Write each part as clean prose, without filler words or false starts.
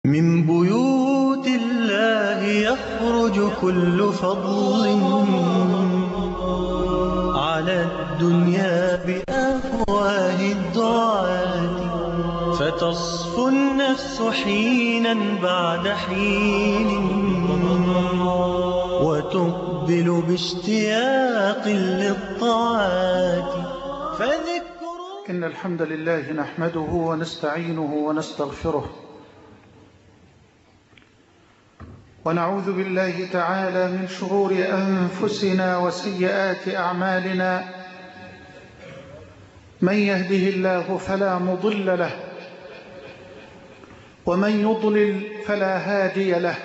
من بيوت الله يخرج كل فضل على الدنيا بأفواه الدعاة، فتصفو النفس حينا بعد حين وتقبل باشتياق للطاعات. إن الحمد لله نحمده ونستعينه ونستغفره، ونعوذ بالله تعالى من شرور أنفسنا وسيئات أعمالنا. من يهده الله فلا مضل له، ومن يضلل فلا هادي له.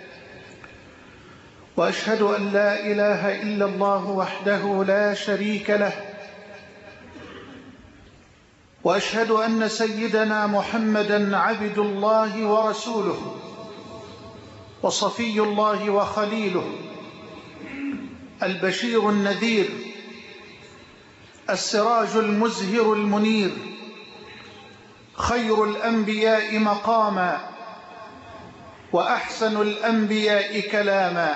وأشهد أن لا إله إلا الله وحده لا شريك له، وأشهد أن سيدنا محمدًا عبد الله ورسوله وصفي الله وخليله، البشير النذير، السراج المزهر المنير، خير الأنبياء مقاما وأحسن الأنبياء كلاما،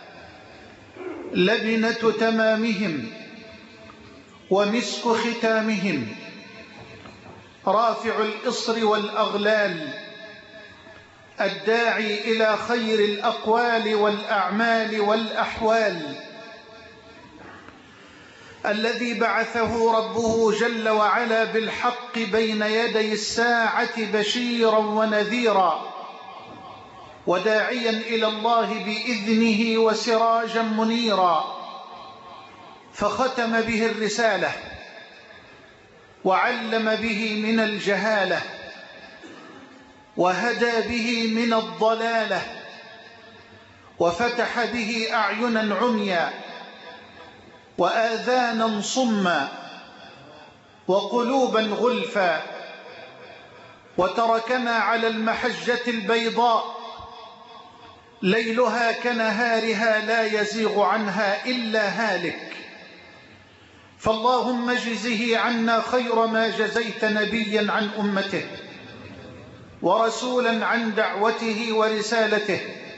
لبنة تمامهم ومسك ختامهم، رافع الإصر والأغلال، الداعي إلى خير الأقوال والأعمال والأحوال، الذي بعثه ربه جل وعلا بالحق بين يدي الساعة بشيرا ونذيرا، وداعيا إلى الله بإذنه وسراجا منيرا، فختم به الرسالة وعلم به من الجهالة، وهدى به من الضلالة، وفتح به أعينا عميا وآذانا صما وقلوبا غلفا، وتركنا على المحجة البيضاء ليلها كنهارها لا يزيغ عنها إلا هالك. فاللهم اجزه عنا خير ما جزيت نبيا عن أمته ورسولا عن دعوته ورسالته.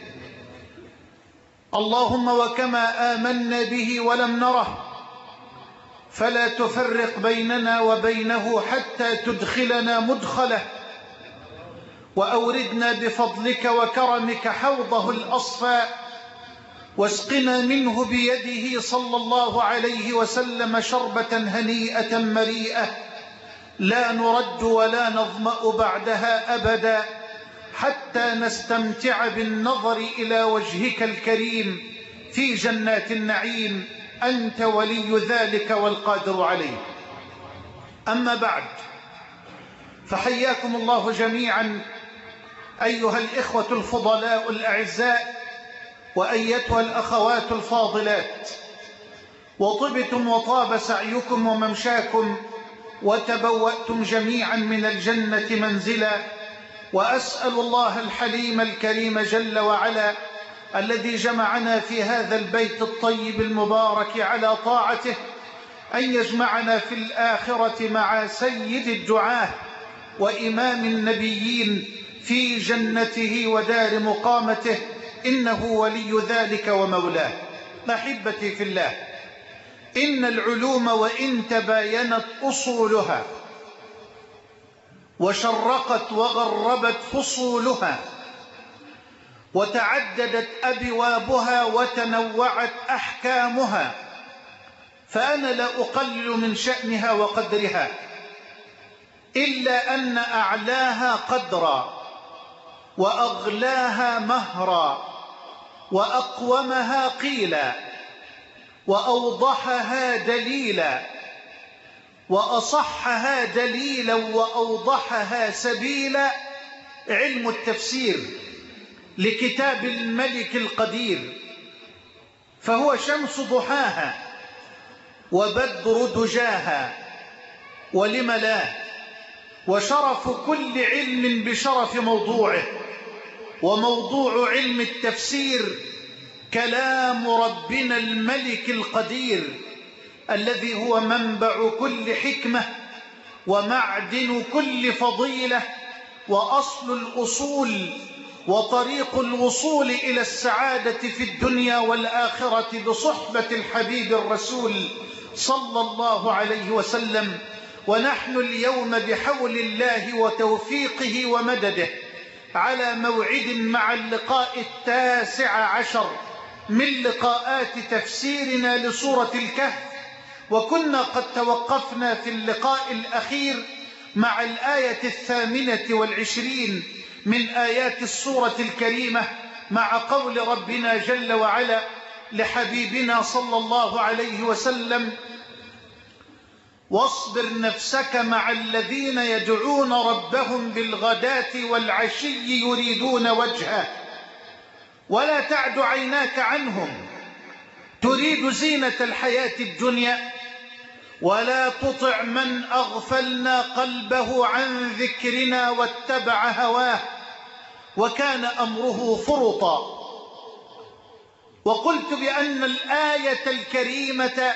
اللهم وكما آمنا به ولم نره فلا تفرق بيننا وبينه حتى تدخلنا مدخله، وأوردنا بفضلك وكرمك حوضه الأصفاء، واسقنا منه بيده صلى الله عليه وسلم شربة هنيئة مريئة لا نرد ولا نظمأ بعدها أبدا، حتى نستمتع بالنظر إلى وجهك الكريم في جنات النعيم. أنت ولي ذلك والقادر عليه. أما بعد، فحياكم الله جميعا أيها الإخوة الفضلاء الأعزاء، وأيتها الأخوات الفاضلات، وطبتم وطاب سعيكم وممشاكم، وتبوأتم جميعا من الجنة منزلا. وأسأل الله الحليم الكريم جل وعلا الذي جمعنا في هذا البيت الطيب المبارك على طاعته أن يجمعنا في الآخرة مع سيد الدعاة وإمام النبيين في جنته ودار مقامته، إنه ولي ذلك ومولاه. أحبتي في الله، إن العلوم وإن تباينت أصولها وشرقت وغربت فصولها وتعددت أبوابها وتنوعت أحكامها، فأنا لا أقلل من شأنها وقدرها، إلا أن أعلاها قدرا وأغلاها مهرا وأقومها قيلا وأوضحها دليلا وأصحها دليلا وأوضحها سبيلا علم التفسير لكتاب الملك القدير، فهو شمس ضحاها وبدر دجاها، ولم لا، وشرف كل علم بشرف موضوعه. وموضوع علم التفسير كلام ربنا الملك القدير الذي هو منبع كل حكمة ومعدن كل فضيلة وأصل الأصول وطريق الوصول إلى السعادة في الدنيا والآخرة بصحبة الحبيب الرسول صلى الله عليه وسلم. ونحن اليوم بحول الله وتوفيقه ومدده على موعد مع اللقاء 19 من لقاءات تفسيرنا لسورة الكهف. وكنا قد توقفنا في اللقاء الأخير مع الآية 28 من آيات السورة الكريمة، مع قول ربنا جل وعلا لحبيبنا صلى الله عليه وسلم: واصبر نفسك مع الذين يدعون ربهم بالغداة والعشي يريدون وجهه ولا تعد عيناك عنهم تريد زينة الحياة الدنيا ولا تطع من أغفلنا قلبه عن ذكرنا واتبع هواه وكان أمره فرطا. وقلت بأن الآية الكريمة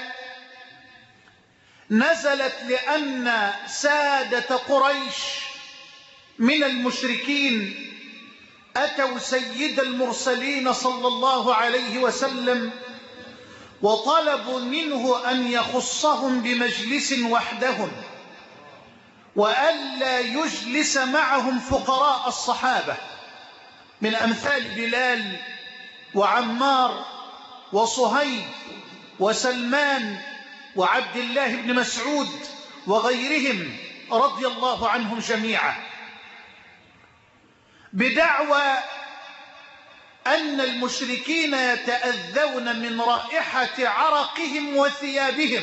نزلت لأن سادة قريش من المشركين أتوا سيد المرسلين صلى الله عليه وسلم وطلبوا منه أن يخصهم بمجلس وحدهم وألا يجلس معهم فقراء الصحابة من أمثال بلال وعمار وصهيب وسلمان وعبد الله بن مسعود وغيرهم رضي الله عنهم جميعا، بدعوى أن المشركين يتأذون من رائحة عرقهم وثيابهم.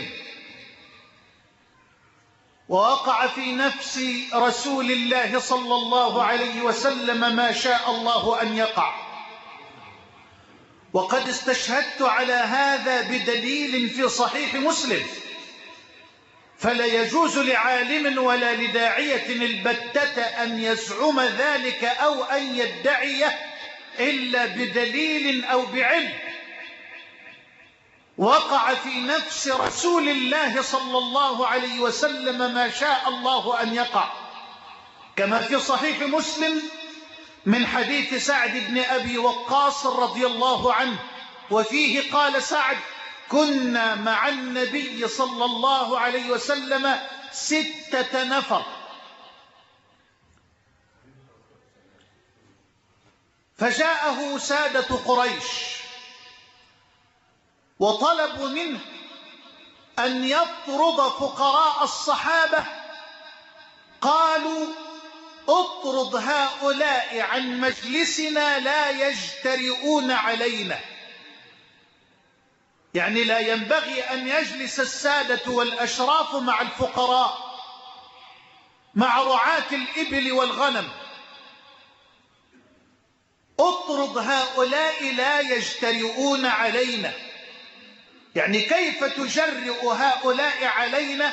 ووقع في نفس رسول الله صلى الله عليه وسلم ما شاء الله أن يقع. وقد استشهدت على هذا بدليل في صحيح مسلم، فلا يجوز لعالم ولا لداعية البتة أن يزعم ذلك أو أن يدعيه إلا بدليل أو بعلم. وقع في نفس رسول الله صلى الله عليه وسلم ما شاء الله أن يقع، كما في صحيح مسلم من حديث سعد بن أبي وقاص رضي الله عنه، وفيه قال سعد: كنا مع النبي صلى الله عليه وسلم 6 نفر، فجاءه سادة قريش وطلبوا منه أن يطرد فقراء الصحابة. قالوا: اطرد هؤلاء عن مجلسنا لا يجترئون علينا. يعني لا ينبغي أن يجلس السادة والأشراف مع الفقراء، مع رعاة الإبل والغنم. اطرد هؤلاء لا يجترئون علينا، يعني كيف تجرئ هؤلاء علينا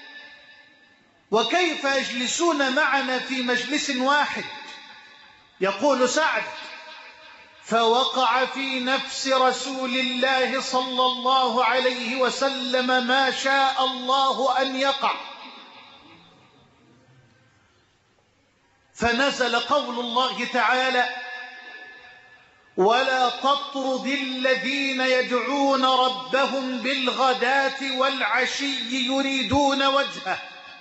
وكيف يجلسون معنا في مجلس واحد؟ يقول سعد: فوقع في نفس رسول الله صلى الله عليه وسلم ما شاء الله أن يقع، فنزل قول الله تعالى: ولا تطرد الذين يدعون ربهم بالغداة والعشي يريدون وجهه.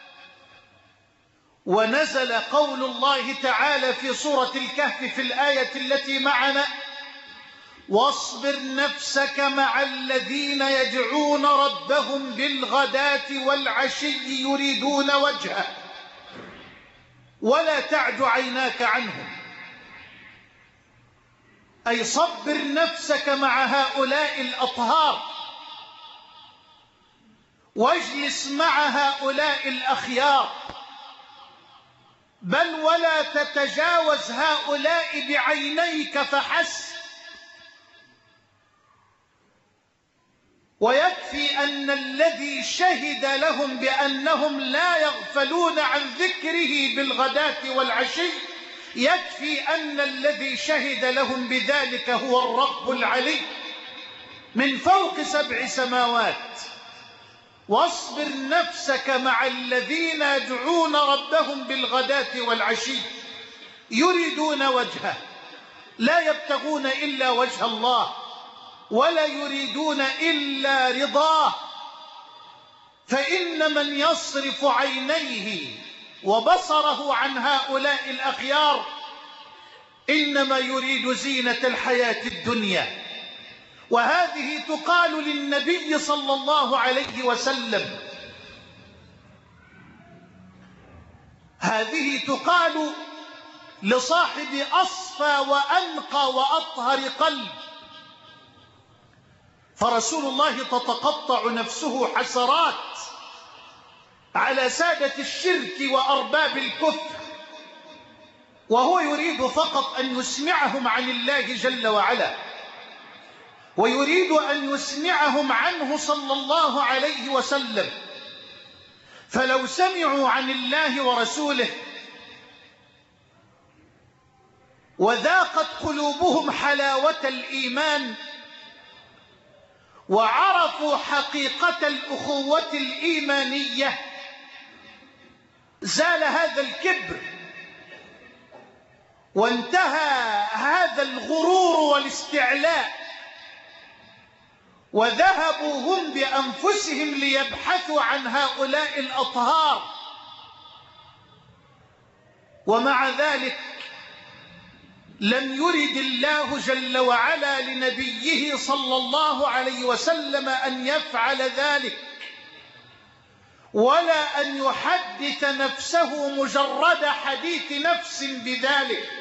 ونزل قول الله تعالى في سورة الكهف في الآية التي معنا: واصبر نفسك مع الذين يدعون ربهم بالغداة والعشي يريدون وجهه ولا تعد عيناك عنهم. أي صبر نفسك مع هؤلاء الأطهار واجلس مع هؤلاء الأخيار، بل ولا تتجاوز هؤلاء بعينيك فحسب. ويكفي أن الذي شهد لهم بأنهم لا يغفلون عن ذكره بالغداة والعشي، يكفي أن الذي شهد لهم بذلك هو الرب العلي من فوق 7 سماوات. واصبر نفسك مع الذين يدعون ربهم بالغداة والعشي يريدون وجهه لا يبتغون إلا وجه الله ولا يريدون إلا رضاه. فإن من يصرف عينيه وبصره عن هؤلاء الأخيار إنما يريد زينة الحياة الدنيا. وهذه تقال للنبي صلى الله عليه وسلم، هذه تقال لصاحب أصفى وأنقى وأطهر قلب. فرسول الله تتقطع نفسه حسرات على سادة الشرك وأرباب الكفر، وهو يريد فقط أن يسمعهم عن الله جل وعلا، ويريد أن يسمعهم عنه صلى الله عليه وسلم. فلو سمعوا عن الله ورسوله وذاقت قلوبهم حلاوة الإيمان وعرفوا حقيقة الأخوة الإيمانية زال هذا الكبر وانتهى هذا الغرور والاستعلاء، وذهبوا هم بأنفسهم ليبحثوا عن هؤلاء الأطهار. ومع ذلك لم يرد الله جل وعلا لنبيه صلى الله عليه وسلم أن يفعل ذلك، ولا أن يحدث نفسه مجرد حديث نفس بذلك.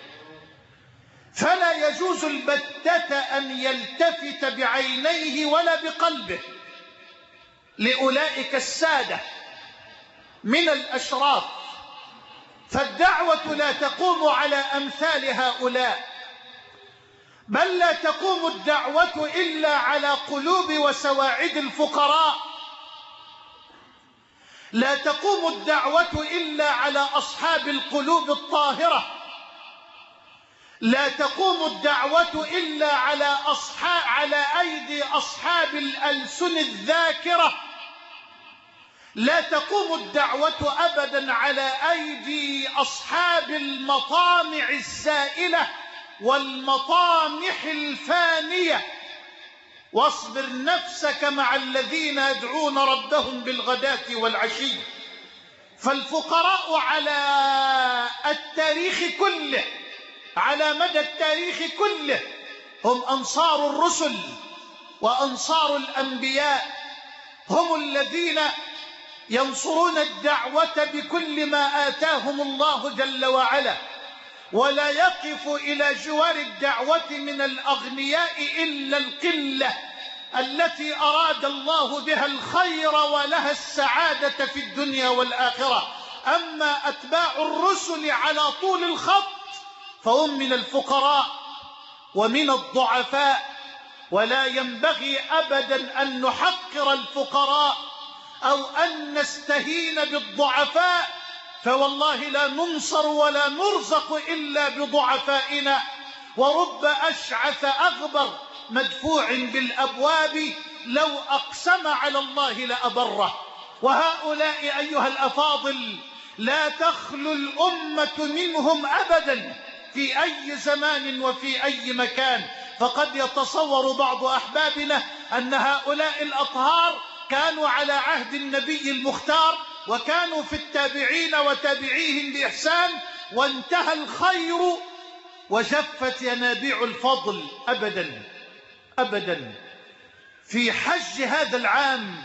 فلا يجوز البتة أن يلتفت بعينيه ولا بقلبه لأولئك السادة من الأشراف. فالدعوة لا تقوم على أمثال هؤلاء، بل لا تقوم الدعوة إلا على قلوب وسواعد الفقراء، لا تقوم الدعوة إلا على أصحاب القلوب الطاهرة، لا تقوم الدعوة إلا على أيدي أصحاب الألسن الذاكرة، لا تقوم الدعوة أبدا على أيدي أصحاب المطامع السائلة والمطامح الفانية. واصبر نفسك مع الذين يدعون ربهم بالغداة والعشي. فالفقراء على التاريخ كله، على مدى التاريخ كله، هم أنصار الرسل وأنصار الأنبياء، هم الذين ينصرون الدعوة بكل ما آتاهم الله جل وعلا، ولا يقف إلى جوار الدعوة من الأغنياء إلا القلة التي أراد الله بها الخير ولها السعادة في الدنيا والآخرة. أما أتباع الرسل على طول الخط فهم من الفقراء ومن الضعفاء، ولا ينبغي أبدا أن نحقر الفقراء أو أن نستهين بالضعفاء، فوالله لا ننصر ولا نرزق إلا بضعفائنا. ورب أشعث أغبر مدفوع بالأبواب لو أقسم على الله لأبره. وهؤلاء أيها الأفاضل لا تخلو الأمة منهم أبدا في أي زمان وفي أي مكان. فقد يتصور بعض أحبابنا أن هؤلاء الأطهار كانوا على عهد النبي المختار وكانوا في التابعين وتابعيهم بإحسان وانتهى الخير وجفت ينابيع الفضل. أبدا أبدا. في حج هذا العام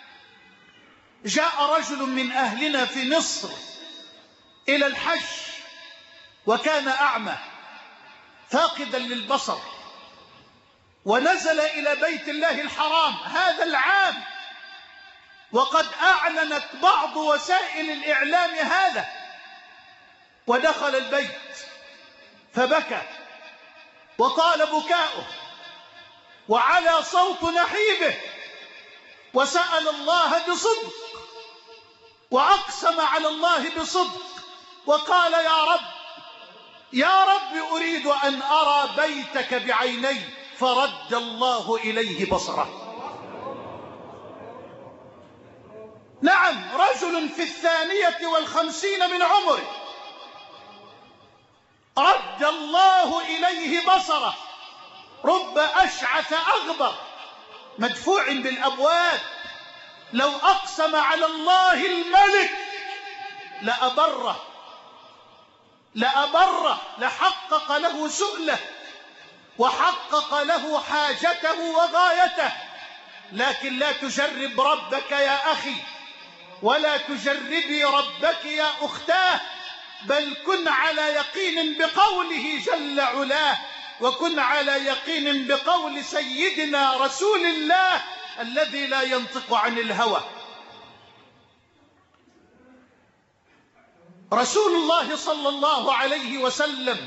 جاء رجل من أهلنا في مصر إلى الحج وكان أعمى فاقدا للبصر، ونزل إلى بيت الله الحرام هذا العام وقد أعلنت بعض وسائل الإعلام هذا، ودخل البيت فبكى وطال بكاؤه وعلى صوت نحيبه وسأل الله بصدق وأقسم على الله بصدق وقال: يا رب أريد أن أرى بيتك بعيني. فرد الله إليه بصره. نعم، رجل في 52 من عمره رد الله إليه بصره، رب أشعث أغبر مدفوع بالأبواب، لو أقسم على الله الملك لأبره لحقق له سؤله وحقق له حاجته وغايته. لكن لا تجرب ربك يا أخي، ولا تجربي ربك يا أختاه، بل كن على يقين بقوله جل علاه، وكن على يقين بقول سيدنا رسول الله الذي لا ينطق عن الهوى. رسول الله صلى الله عليه وسلم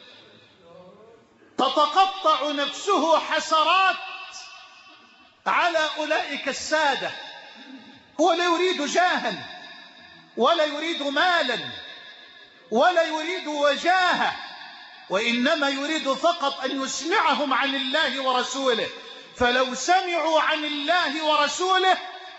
تتقطع نفسه حسرات على أولئك السادة. هو لا يريد جاها ولا يريد مالا ولا يريد وجاهة، وإنما يريد فقط أن يسمعهم عن الله ورسوله. فلو سمعوا عن الله ورسوله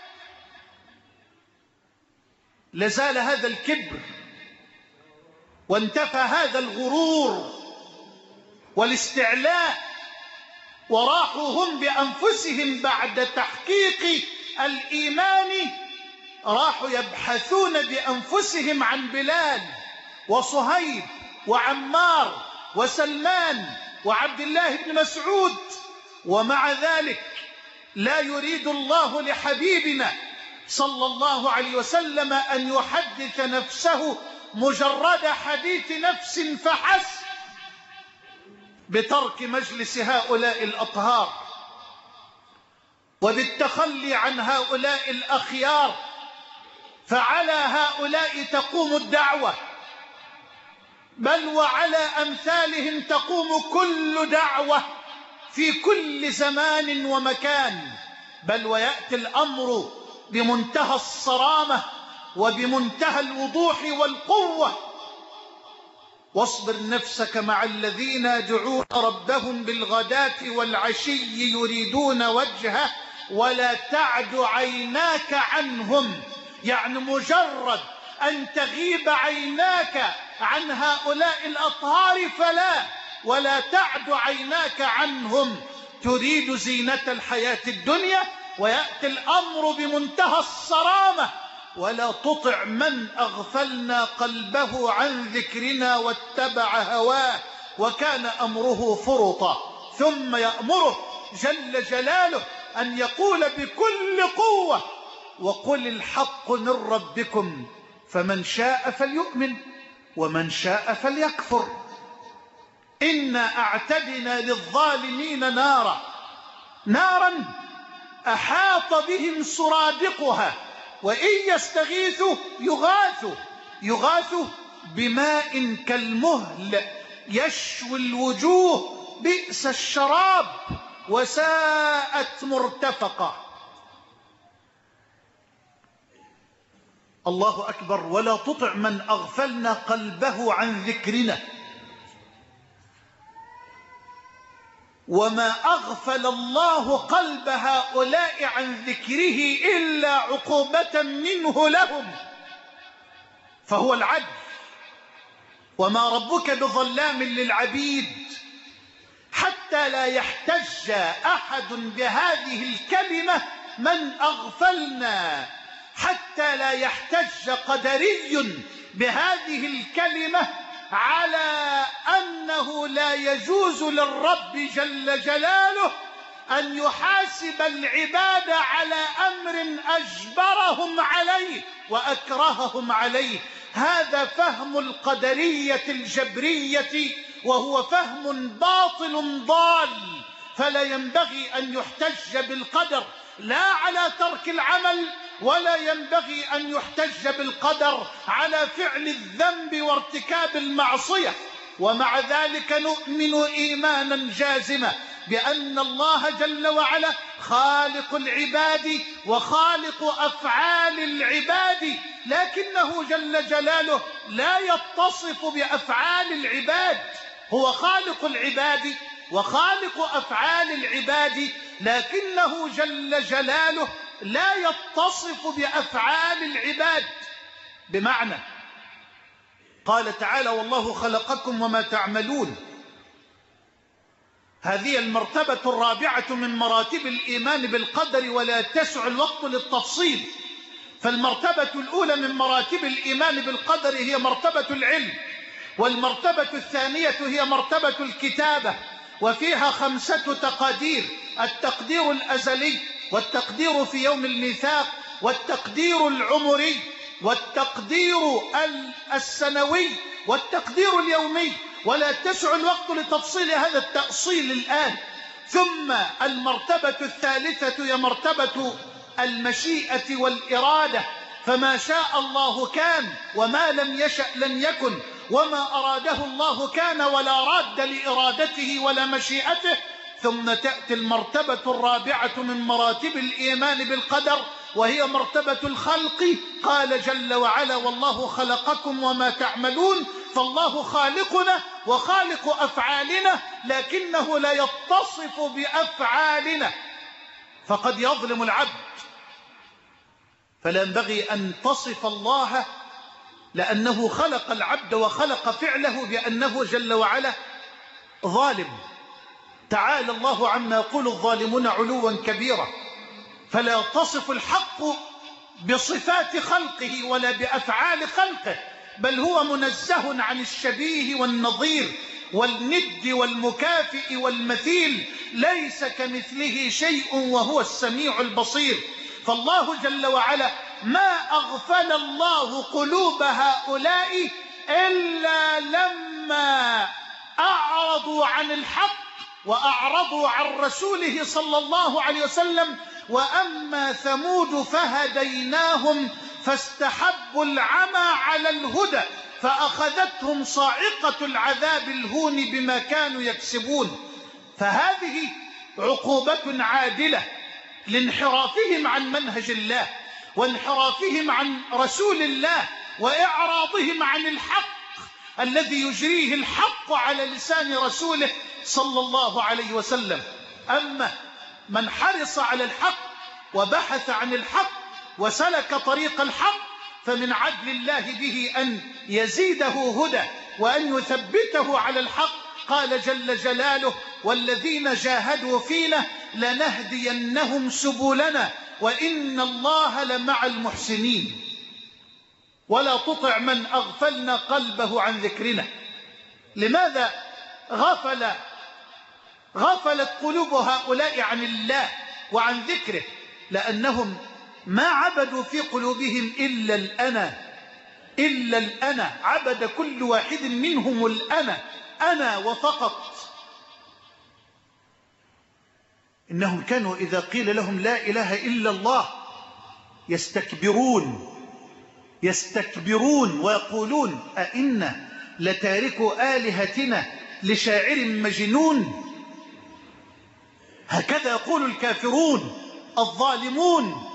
لزال هذا الكبر وانتفى هذا الغرور والاستعلاء، وراحوا هم بأنفسهم بعد تحقيق الإيمان، راحوا يبحثون بأنفسهم عن بلال وصهيب وعمار وسلمان وعبد الله بن مسعود. ومع ذلك لا يريد الله لحبيبنا صلى الله عليه وسلم أن يحدث نفسه مجرد حديث نفس فحسب بترك مجلس هؤلاء الأطهار وبالتخلي عن هؤلاء الأخيار. فعلى هؤلاء تقوم الدعوة، بل وعلى أمثالهم تقوم كل دعوة في كل زمان ومكان. بل ويأتي الأمر بمنتهى الصرامة وبمنتهى الوضوح والقوة. واصبر نفسك مع الذين يدعون ربهم بالغداة والعشي يريدون وجهه ولا تعد عيناك عنهم. يعني مجرد أن تغيب عيناك عن هؤلاء الأطهار ولا تعد عيناك عنهم، تريد زينة الحياة الدنيا. ويأتي الأمر بمنتهى الصرامة: ولا تطع من أغفلنا قلبه عن ذكرنا واتبع هواه وكان أمره فرطا. ثم يأمره جل جلاله أن يقول بكل قوة: وقل الحق من ربكم فمن شاء فليؤمن ومن شاء فليكفر. إنا أعتدنا للظالمين نارا أحاط بهم سرادقها وإن يستغيثوا يغاثوا بماء كالمهل يشوي الوجوه بئس الشراب وساءت مرتفقة. الله أكبر. ولا تطع من أغفلنا قلبه عن ذكرنا. وما أغفل الله قلب هؤلاء عن ذكره إلا عقوبة منه لهم، فهو العدل. وما ربك بظلام للعبيد، حتى لا يحتج أحد بهذه الكلمة من أغفلنا، حتى لا يحتج قدري بهذه الكلمة على أنه لا يجوز للرب جل جلاله أن يحاسب العباد على أمر أجبرهم عليه وأكرههم عليه. هذا فهم القدرية الجبرية، وهو فهم باطل ضال. فلا ينبغي أن يحتج بالقدر لا على ترك العمل، ولا ينبغي أن يحتج بالقدر على فعل الذنب وارتكاب المعصية. ومع ذلك نؤمن إيمانا جازما بأن الله جل وعلا خالق العباد وخالق أفعال العباد، لكنه جل جلاله لا يتصف بأفعال العباد. هو خالق العباد وخالق أفعال العباد، لكنه جل جلاله لا يتصف بأفعال العباد. بمعنى قال تعالى والله خلقكم وما تعملون. هذه المرتبة الرابعة من مراتب الإيمان بالقدر، ولا تسع الوقت للتفصيل. فالمرتبة الأولى من مراتب الإيمان بالقدر هي مرتبة العلم، والمرتبة الثانية هي مرتبة الكتابة، وفيها 5 تقادير: التقدير الأزلي، والتقدير في يوم الميثاق، والتقدير العمري، والتقدير السنوي، والتقدير اليومي. ولا تسع الوقت لتفصيل هذا التأصيل الآن. ثم المرتبة الثالثة هي مرتبة المشيئة والإرادة، فما شاء الله كان، وما لم يشأ لم يكن، وما أراده الله كان، ولا راد لإرادته ولا مشيئته. ثم تأتي المرتبة الرابعة من مراتب الإيمان بالقدر، وهي مرتبة الخلق. قال جل وعلا والله خلقكم وما تعملون. فالله خالقنا وخالق أفعالنا، لكنه لا يتصف بأفعالنا، فقد يظلم العبد. فلا ينبغي أن تصف الله لأنه خلق العبد وخلق فعله بأنه جل وعلا ظالم. تعالى الله عما يقول الظالمون علوا كبيرا. فلا تصف الحق بصفات خلقه ولا بأفعال خلقه، بل هو منزه عن الشبيه والنظير والند والمكافئ والمثيل. ليس كمثله شيء وهو السميع البصير. فالله جل وعلا ما أغفل الله قلوب هؤلاء إلا لما أعرضوا عن الحق وأعرضوا عن رسوله صلى الله عليه وسلم. وأما ثمود فهديناهم فاستحبوا العمى على الهدى فأخذتهم صاعقة العذاب الهون بما كانوا يكسبون. فهذه عقوبة عادلة لانحرافهم عن منهج الله، وانحرافهم عن رسول الله، وإعراضهم عن الحق الذي يجريه الحق على لسان رسوله صلى الله عليه وسلم. أما من حرص على الحق وبحث عن الحق وسلك طريق الحق، فمن عدل الله به أن يزيده هدى وأن يثبته على الحق. قال جل جلاله والذين جاهدوا فينا لنهدينهم سبلنا وإن الله لمع المحسنين. ولا تطع من أغفلنا قلبه عن ذكرنا. لماذا غفلت قلوب هؤلاء عن الله وعن ذكره؟ لأنهم ما عبدوا في قلوبهم إلا الأنا. عبد كل واحد منهم الأنا، أنا وفقط. إنهم كانوا إذا قيل لهم لا إله إلا الله يستكبرون ويقولون أئنا لتاركو آلهتنا لشاعر مجنون. هكذا يقول الكافرون الظالمون.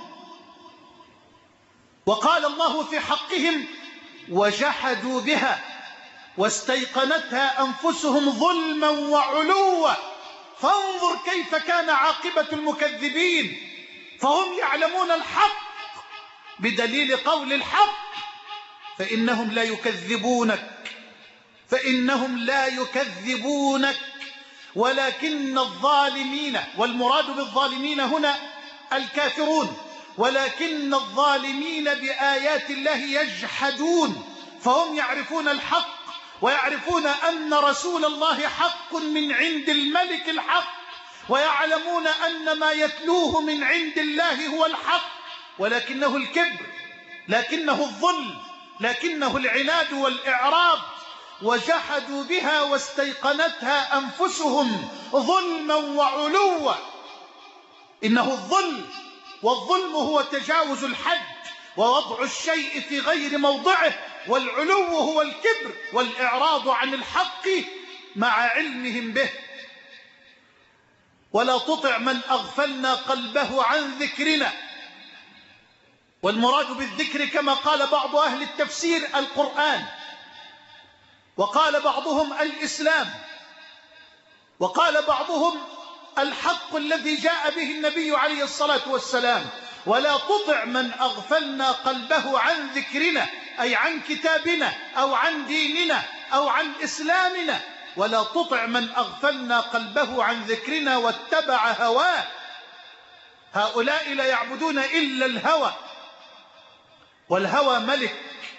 وقال الله في حقهم وجحدوا بها واستيقنتها أنفسهم ظلما وعلوا فانظر كيف كان عاقبة المكذبين. فهم يعلمون الحق بدليل قول الحق، فإنهم لا يكذبونك ولكن الظالمين، والمراد بالظالمين هنا الكافرون، ولكن الظالمين بآيات الله يجحدون. فهم يعرفون الحق ويعرفون أن رسول الله حق من عند الملك الحق، ويعلمون أن ما يتلوه من عند الله هو الحق، ولكنه الكبر، لكنه الظلم، لكنه العناد والإعراض. وجحدوا بها واستيقنتها أنفسهم ظلما وعلوا. إنه الظلم، والظلم هو تجاوز الحد ووضع الشيء في غير موضعه، والعلو هو الكبر والإعراض عن الحق مع علمهم به. ولا تطع من أغفلنا قلبه عن ذكرنا. والمراد بالذكر كما قال بعض أهل التفسير القرآن، وقال بعضهم الإسلام، وقال بعضهم الحق الذي جاء به النبي عليه الصلاة والسلام. ولا تطع من أغفلنا قلبه عن ذكرنا، أي عن كتابنا أو عن ديننا أو عن إسلامنا. ولا تطع من أغفلنا قلبه عن ذكرنا واتبع هواه. هؤلاء لا يعبدون إلا الهوى، والهوى ملك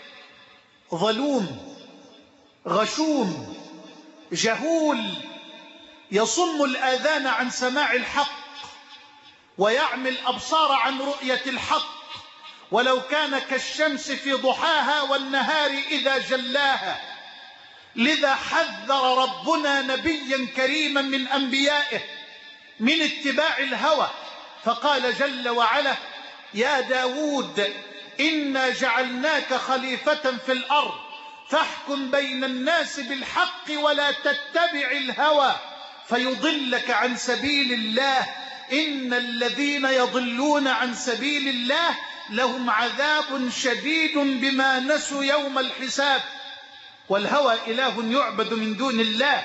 ظلوم غشوم جهول، يصم الآذان عن سماع الحق ويعمي الأبصار عن رؤية الحق، ولو كان كالشمس في ضحاها والنهار إذا جلاها. لذا حذر ربنا نبيا كريما من أنبيائه من اتباع الهوى، فقال جل وعلا: يا داود إنا جعلناك خليفة في الأرض فاحكم بين الناس بالحق ولا تتبع الهوى فيضلك عن سبيل الله إن الذين يضلون عن سبيل الله لهم عذاب شديد بما نسوا يوم الحساب. والهوى إله يعبد من دون الله،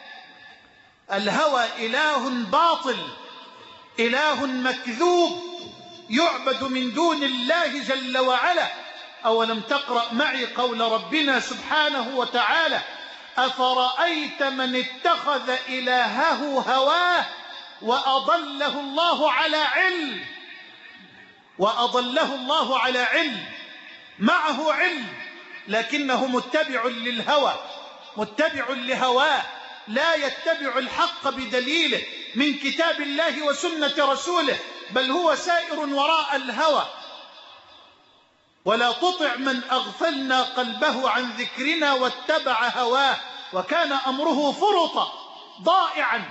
الهوى إله باطل، إله مكذوب يعبد من دون الله جل وعلا. أولم تقرأ معي قول ربنا سبحانه وتعالى: أفرأيت من اتخذ إلهه هواه وأضله الله على علم معه علم، لكنه متبع للهوى، متبع لهواه، لا يتبع الحق بدليله من كتاب الله وسنة رسوله، بل هو سائر وراء الهوى. ولا تطع من أغفلنا قلبه عن ذكرنا واتبع هواه وكان أمره فرطا ضائعا،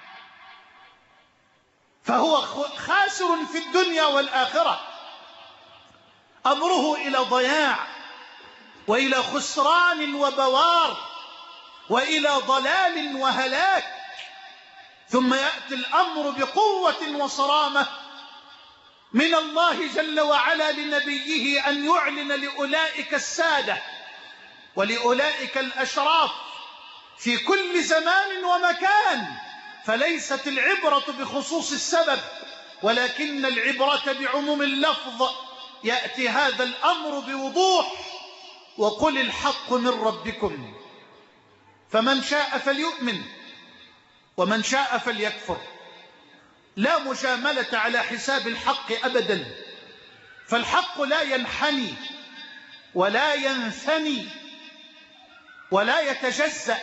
فهو خاسر في الدنيا والآخرة، أمره إلى ضياع وإلى خسران وبوار وإلى ضلال وهلاك. ثم يأتي الأمر بقوة وصرامة من الله جل وعلا لنبيه أن يعلن لأولئك السادة ولأولئك الأشراف في كل زمان ومكان، فليست العبرة بخصوص السبب ولكن العبرة بعموم اللفظ. يأتي هذا الأمر بوضوح: وقل الحق من ربكم فمن شاء فليؤمن ومن شاء فليكفر. لا مجاملة على حساب الحق أبدا، فالحق لا ينحني ولا ينثني ولا يتجزأ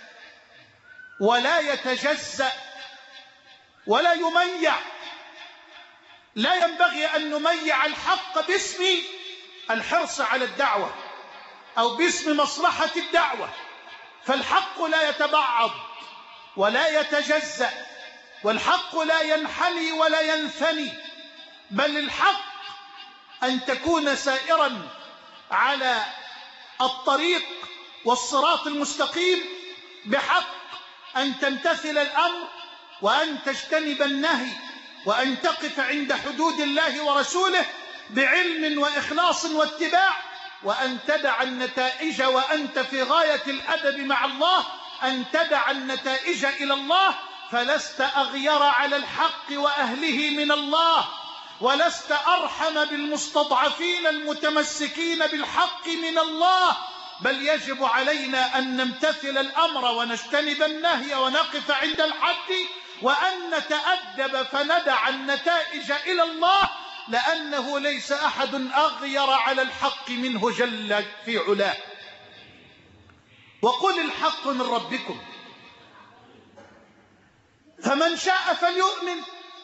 ولا يميع. لا ينبغي أن نميع الحق باسم الحرص على الدعوة أو باسم مصلحة الدعوة، فالحق لا يتبعض ولا يتجزأ، والحق لا ينحني ولا ينثني، بل الحق أن تكون سائرا على الطريق والصراط المستقيم بحق أن تمتثل الأمر وأن تجتنب النهي وأن تقف عند حدود الله ورسوله بعلم وإخلاص واتباع، وأن تدع النتائج وأنت في غاية الأدب مع الله، أن تدع النتائج إلى الله، فلست أغير على الحق وأهله من الله، ولست أرحم بالمستضعفين المتمسكين بالحق من الله، بل يجب علينا أن نمتثل الأمر ونجتنب النهي ونقف عند الحد وأن نتأدب فندع النتائج إلى الله، لأنه ليس أحد أغير على الحق منه جل في علاه. وقل الحق من ربكم فمن شاء فليؤمن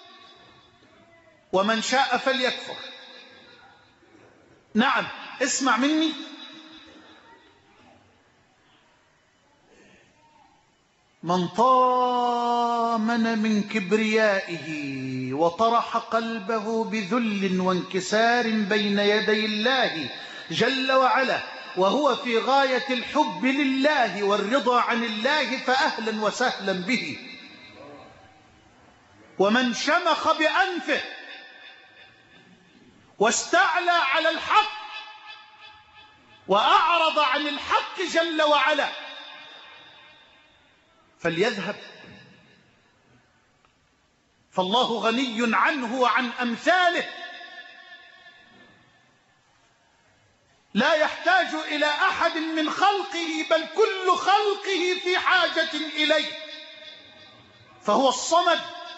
ومن شاء فليكفر. نعم، اسمع مني، من طامن من كبريائه وطرح قلبه بذل وانكسار بين يدي الله جل وعلا وهو في غاية الحب لله والرضا عن الله فأهلا وسهلا به. ومن شمخ بأنفه واستعلى على الحق وأعرض عن الحق جل وعلا فليذهب، فالله غني عنه وعن أمثاله. لا يحتاج إلى أحد من خلقه، بل كل خلقه في حاجة إليه، فهو الصمد.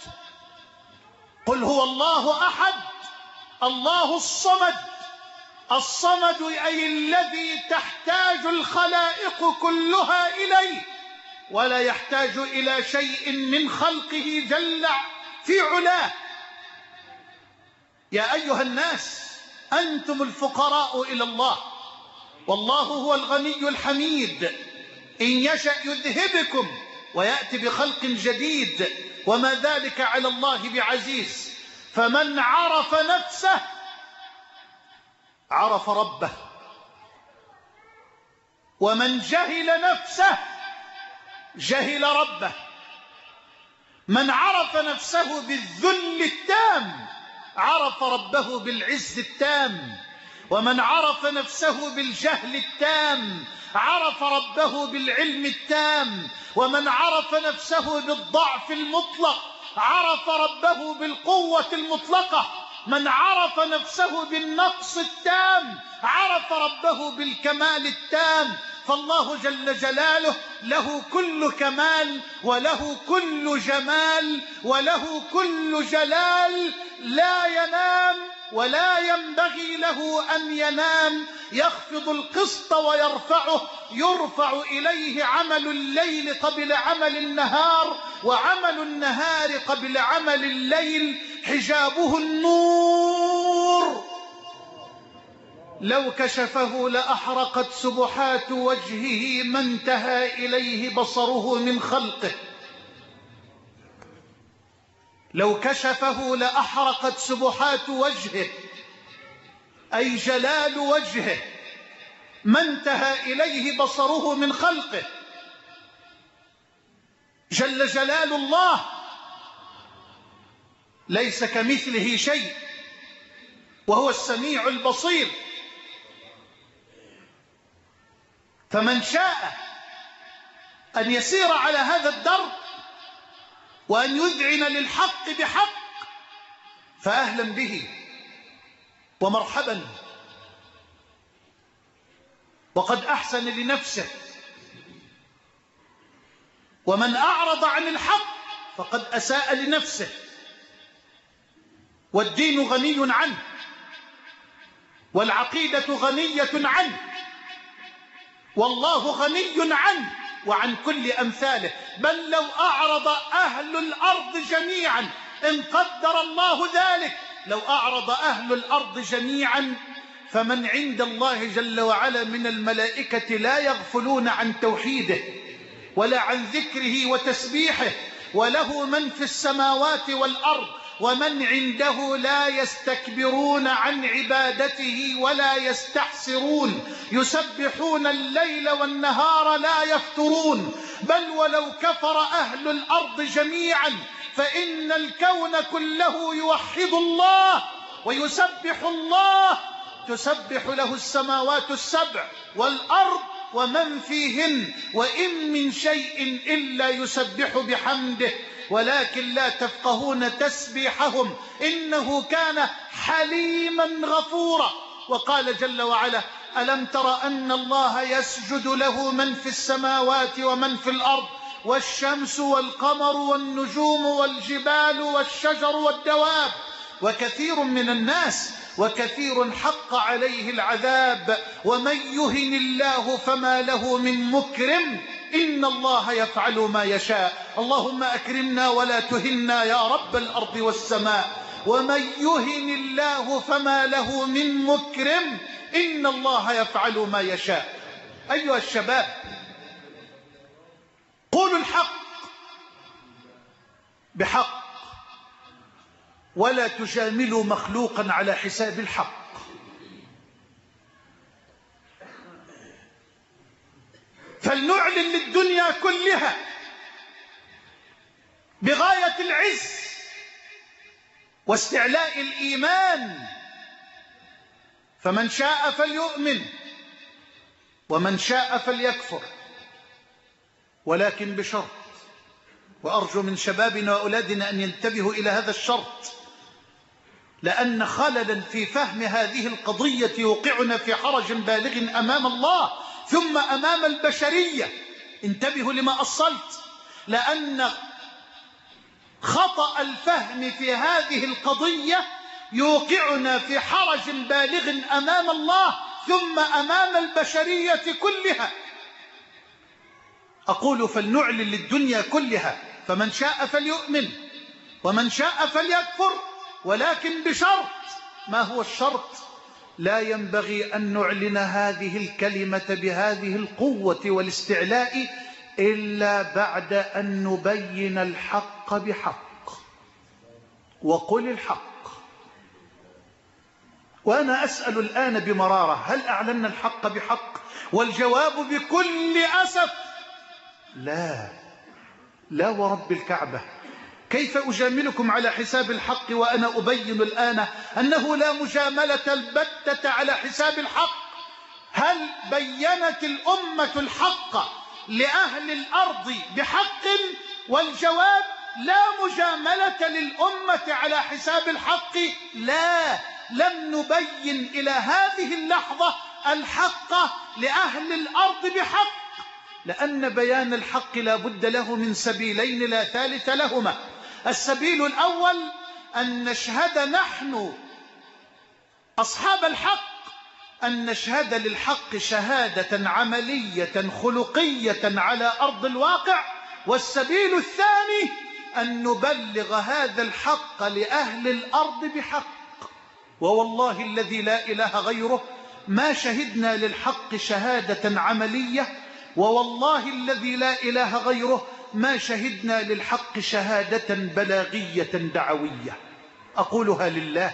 قل هو الله أحد الله الصمد. الصمد أي الذي تحتاج الخلائق كلها إليه، ولا يحتاج إلى شيء من خلقه جل في علاه. يا أيها الناس أنتم الفقراء إلى الله، والله هو الغني الحميد. إن يشأ يذهبكم ويأتي بخلق جديد، وما ذلك على الله بعزيز. فمن عرف نفسه عرف ربه، ومن جهل نفسه جهل ربه. من عرف نفسه بالذل التام عرف ربه بالعز التام، ومن عرف نفسه بالجهل التام عرف ربه بالعلم التام، ومن عرف نفسه بالضعف المطلق عرف ربه بالقوة المطلقة، من عرف نفسه بالنقص التام عرف ربه بالكمال التام. فالله جل جلاله له كل كمال، وله كل جمال، وله كل جلال، لا ينام ولا ينبغي له أن ينام. يخفض القسط ويرفعه، يرفع إليه عمل الليل قبل عمل النهار، وعمل النهار قبل عمل الليل. حجابه النور، لو كشفه لأحرقت سبحات وجهه ما انتهى إليه بصره من خلقه. لو كشفه لأحرقت سبحات وجهه، أي جلال وجهه، ما انتهى إليه بصره من خلقه. جل جلال الله ليس كمثله شيء، وهو السميع البصير. فمن شاء أن يسير على هذا الدرب وأن يذعن للحق بحق فأهلا به ومرحبا، وقد أحسن لنفسه. ومن أعرض عن الحق فقد أساء لنفسه، والدين غني عنه، والعقيدة غنية عنه، والله غني عنه وعن كل أمثاله. بل لو أعرض أهل الأرض جميعا، إن قدر الله ذلك، لو أعرض أهل الأرض جميعا، فمن عند الله جل وعلا من الملائكة لا يغفلون عن توحيده ولا عن ذكره وتسبيحه، وله من في السماوات والأرض، ومن عنده لا يستكبرون عن عبادته ولا يستحسرون، يسبحون الليل والنهار لا يفترون. بل ولو كفر أهل الأرض جميعا فإن الكون كله يوحد الله ويسبح الله، تسبح له السماوات السبع والأرض ومن فيهن، وإن من شيء إلا يسبح بحمده ولكن لا تفقهون تسبيحهم إنه كان حليما غفورا. وقال جل وعلا: ألم تر أن الله يسجد له من في السماوات ومن في الأرض، والشمس والقمر والنجوم والجبال والشجر والدواب، وكثير من الناس وكثير حق عليه العذاب، ومن يهن الله فما له من مكرم، إن الله يفعل ما يشاء. اللهم أكرمنا ولا تهنا يا رب الأرض والسماء. ومن يهن الله فما له من مكرم، إن الله يفعل ما يشاء. أيها الشباب، قولوا الحق بحق، ولا تجاملوا مخلوقا على حساب الحق. فلنعلن للدنيا كلها بغاية العز واستعلاء الإيمان، فمن شاء فليؤمن ومن شاء فليكفر، ولكن بشرط، وأرجو من شبابنا وأولادنا أن ينتبهوا إلى هذا الشرط: لأن خللا في فهم هذه القضية يوقعنا في حرج بالغ أمام الله ثم أمام البشرية. انتبهوا لما أصلت، لأن خطأ الفهم في هذه القضية يوقعنا في حرج بالغ أمام الله ثم أمام البشرية كلها. أقول فلنعلن للدنيا كلها، فمن شاء فليؤمن ومن شاء فليكفر، ولكن بشرط. ما هو الشرط؟ لا ينبغي أن نعلن هذه الكلمة بهذه القوة والاستعلاء إلا بعد أن نبين الحق بحق. وقل الحق. وأنا أسأل الآن بمرارة، هل أعلنا الحق بحق؟ والجواب بكل أسف لا ورب الكعبة. كيف أجاملكم على حساب الحق وأنا أبين الآن أنه لا مجاملة البتة على حساب الحق؟ هل بينت الأمة الحق لأهل الأرض بحق؟ والجواب لا مجاملة للأمة على حساب الحق. لا، لم نبين إلى هذه اللحظة الحق لأهل الأرض بحق، لأن بيان الحق لا بد له من سبيلين لا ثالث لهما. السبيل الأول أن نشهد نحن أصحاب الحق، أن نشهد للحق شهادة عملية خلقية على أرض الواقع. والسبيل الثاني أن نبلغ هذا الحق لأهل الأرض بحق. ووالله الذي لا إله غيره ما شهدنا للحق شهادة عملية، ووالله الذي لا إله غيره ما شهدنا للحق شهادة بلاغية دعوية. أقولها لله،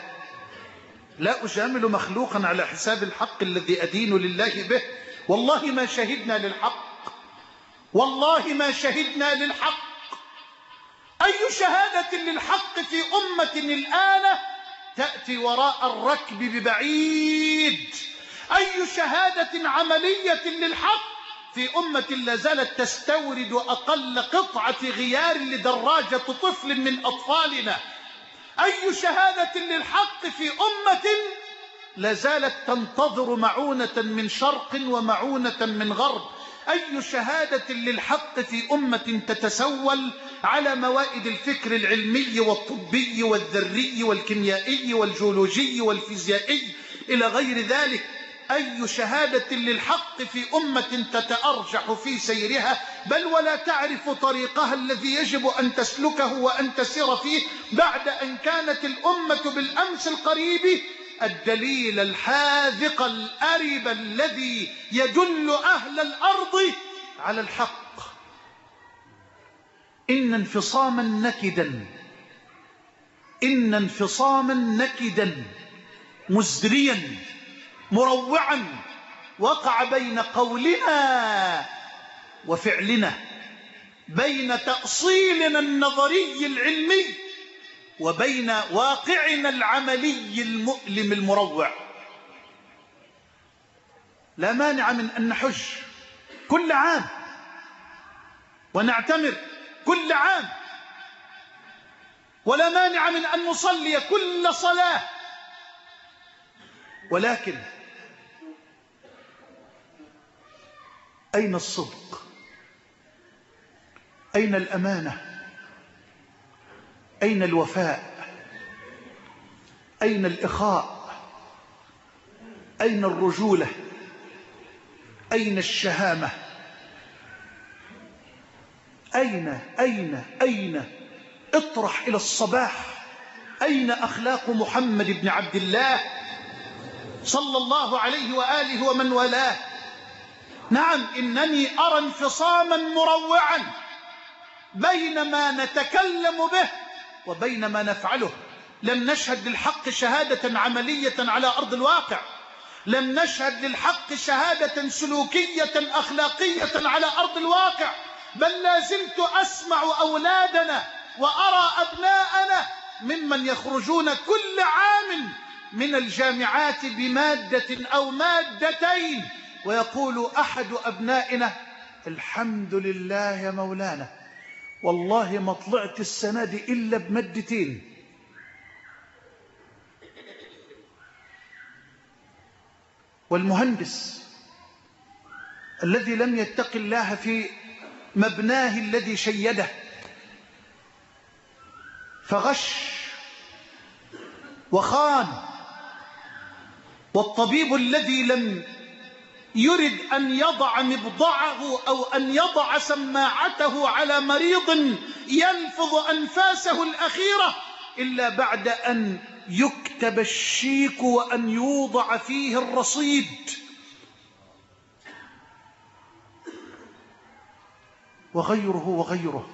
لا أجامل مخلوقا على حساب الحق الذي أدين لله به. والله ما شهدنا للحق، والله ما شهدنا للحق. أي شهادة للحق في أمة الآن تأتي وراء الركب ببعيد؟ أي شهادة عملية للحق في أمة لا زالت تستورد أقل قطعة غيار لدراجة طفل من أطفالنا؟ أي شهادة للحق في أمة لا زالت تنتظر معونة من شرق ومعونة من غرب؟ أي شهادة للحق في أمة تتسول على موائد الفكر العلمي والطبي والذري والكيميائي والجيولوجي والفيزيائي إلى غير ذلك؟ أي شهادة للحق في أمة تتأرجح في سيرها بل ولا تعرف طريقها الذي يجب أن تسلكه وأن تسير فيه، بعد أن كانت الأمة بالأمس القريب الدليل الحاذق الأرب الذي يدل أهل الأرض على الحق؟ إن انفصاما نكدا مزريا مروعا وقع بين قولنا وفعلنا، بين تأصيلنا النظري العلمي وبين واقعنا العملي المؤلم المروع. لا مانع من أن نحج كل عام ونعتمر كل عام، ولا مانع من أن نصلي كل صلاة، ولكن أين الصدق؟ أين الأمانة؟ أين الوفاء؟ أين الإخاء؟ أين الرجولة؟ أين الشهامة؟ أين اطرح إلى الصباح أين أخلاق محمد بن عبد الله صلى الله عليه وآله ومن والاه؟ نعم، إنني أرى انفصاما مروعا بين ما نتكلم به وبين ما نفعله. لم نشهد للحق شهادة عملية على أرض الواقع، لم نشهد للحق شهادة سلوكية أخلاقية على أرض الواقع، بل لازلت أسمع أولادنا وأرى أبناءنا ممن يخرجون كل عام من الجامعات بمادة أو مادتين، ويقول أحد أبنائنا: الحمد لله يا مولانا، والله ما طلعت السنة دي إلا بمادتين. والمهندس الذي لم يتق الله في مبناه الذي شيده فغش وخان، والطبيب الذي لم يرد أن يضع مبضعه أو أن يضع سماعته على مريض يلفظ أنفاسه الأخيرة إلا بعد أن يكتب الشيك وأن يوضع فيه الرصيد، وغيره وغيره.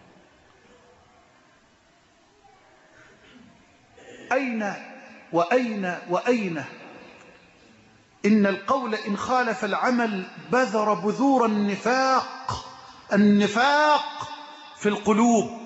أين وأين وأين؟ إن القول إن خالف العمل بذر بذور النفاق في القلوب.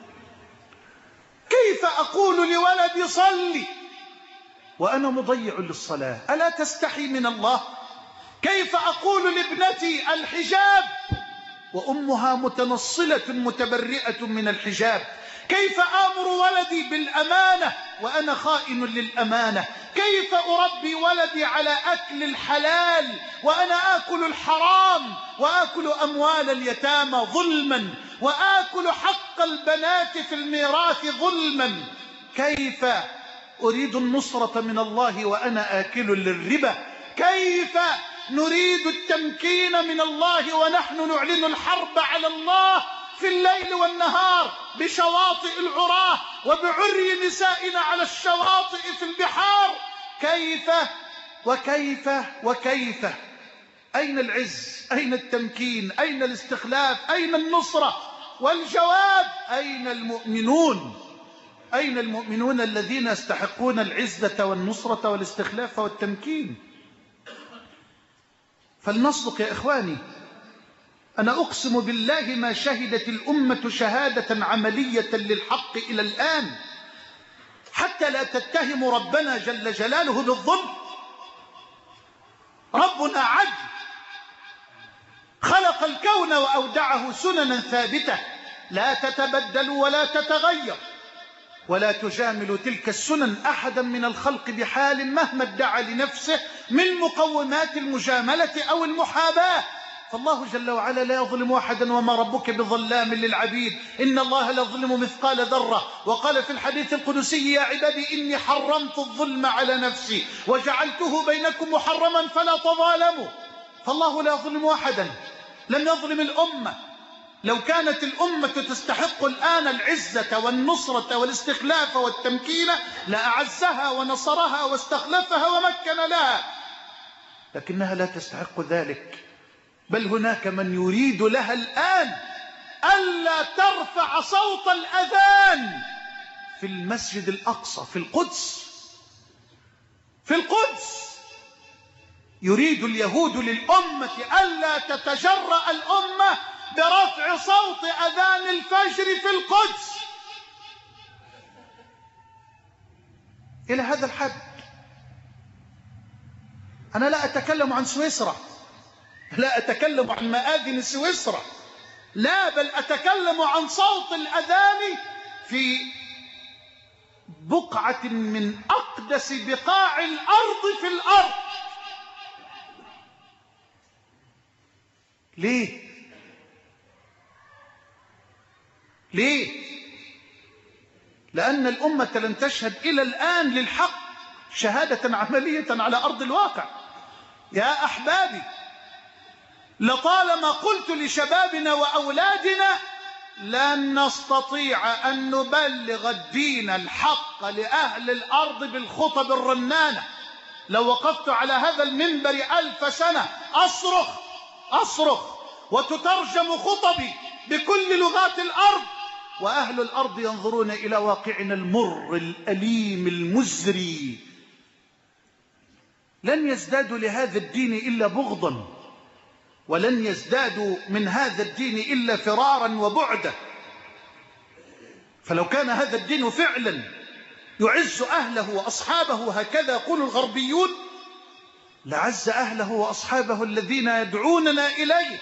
كيف أقول لولدي صلي وأنا مضيع للصلاة؟ ألا تستحي من الله؟ كيف أقول لابنتي الحجاب وأمها متنصلة متبرئة من الحجاب؟ كيف آمر ولدي بالأمانة وأنا خائن للأمانة؟ كيف أربي ولدي على أكل الحلال وأنا آكل الحرام وآكل أموال اليتامى ظلما وآكل حق البنات في الميراث ظلما؟ كيف أريد النصرة من الله وأنا آكل للربا؟ كيف نريد التمكين من الله ونحن نعلن الحرب على الله في الليل والنهار بشواطئ العراه وبعري نسائنا على الشواطئ في البحار؟ كيف وكيف وكيف؟ أين العز؟ أين التمكين؟ أين الاستخلاف؟ أين النصرة؟ والجواب: أين المؤمنون؟ أين المؤمنون الذين يستحقون العزة والنصرة والاستخلاف والتمكين؟ فلنصدق يا إخواني. أنا أقسم بالله ما شهدت الأمة شهادة عملية للحق إلى الآن حتى لا تتهم ربنا جل جلاله بالظلم. ربنا عدل، خلق الكون وأودعه سننا ثابتة لا تتبدل ولا تتغير، ولا تجامل تلك السنن أحدا من الخلق بحال مهما ادعى لنفسه من مقومات المجاملة أو المحاباة. فالله جل وعلا لا يظلم أحدا وما ربك بظلام للعبيد، إن الله لا يظلم مثقال ذرة. وقال في الحديث القدسي: يا عبادي إني حرمت الظلم على نفسي وجعلته بينكم محرما فلا تظالموا. فالله لا يظلم أحدا، لم يظلم الأمة. لو كانت الأمة تستحق الآن العزة والنصرة والاستخلاف والتمكين لأعزها ونصرها واستخلفها ومكن لها، لكنها لا تستحق ذلك. بل هناك من يريد لها الآن ألا ترفع صوت الأذان في المسجد الأقصى في القدس. يريد اليهود للأمة ألا تتجرأ الأمة برفع صوت أذان الفجر في القدس إلى هذا الحد. أنا لا أتكلم عن سويسرا، لا أتكلم عن مآذن سويسرا، لا، بل أتكلم عن صوت الأذان في بقعة من أقدس بقاع الأرض في الأرض. ليه؟ لأن الأمة لم تشهد إلى الآن للحق شهادة عملية على أرض الواقع. يا أحبابي، لطالما قلت لشبابنا وأولادنا لن نستطيع أن نبلغ الدين الحق لأهل الأرض بالخطب الرنانة. لو وقفت على هذا المنبر 1000 سنة أصرخ وتترجم خطبي بكل لغات الأرض وأهل الأرض ينظرون إلى واقعنا المر الأليم المزري، لن يزدادوا لهذا الدين إلا بغضا، ولن يزدادوا من هذا الدين إلا فرارا وبعدا. فلو كان هذا الدين فعلا يعز أهله وأصحابه هكذا يقول الغربيون لعز أهله وأصحابه الذين يدعوننا إليه.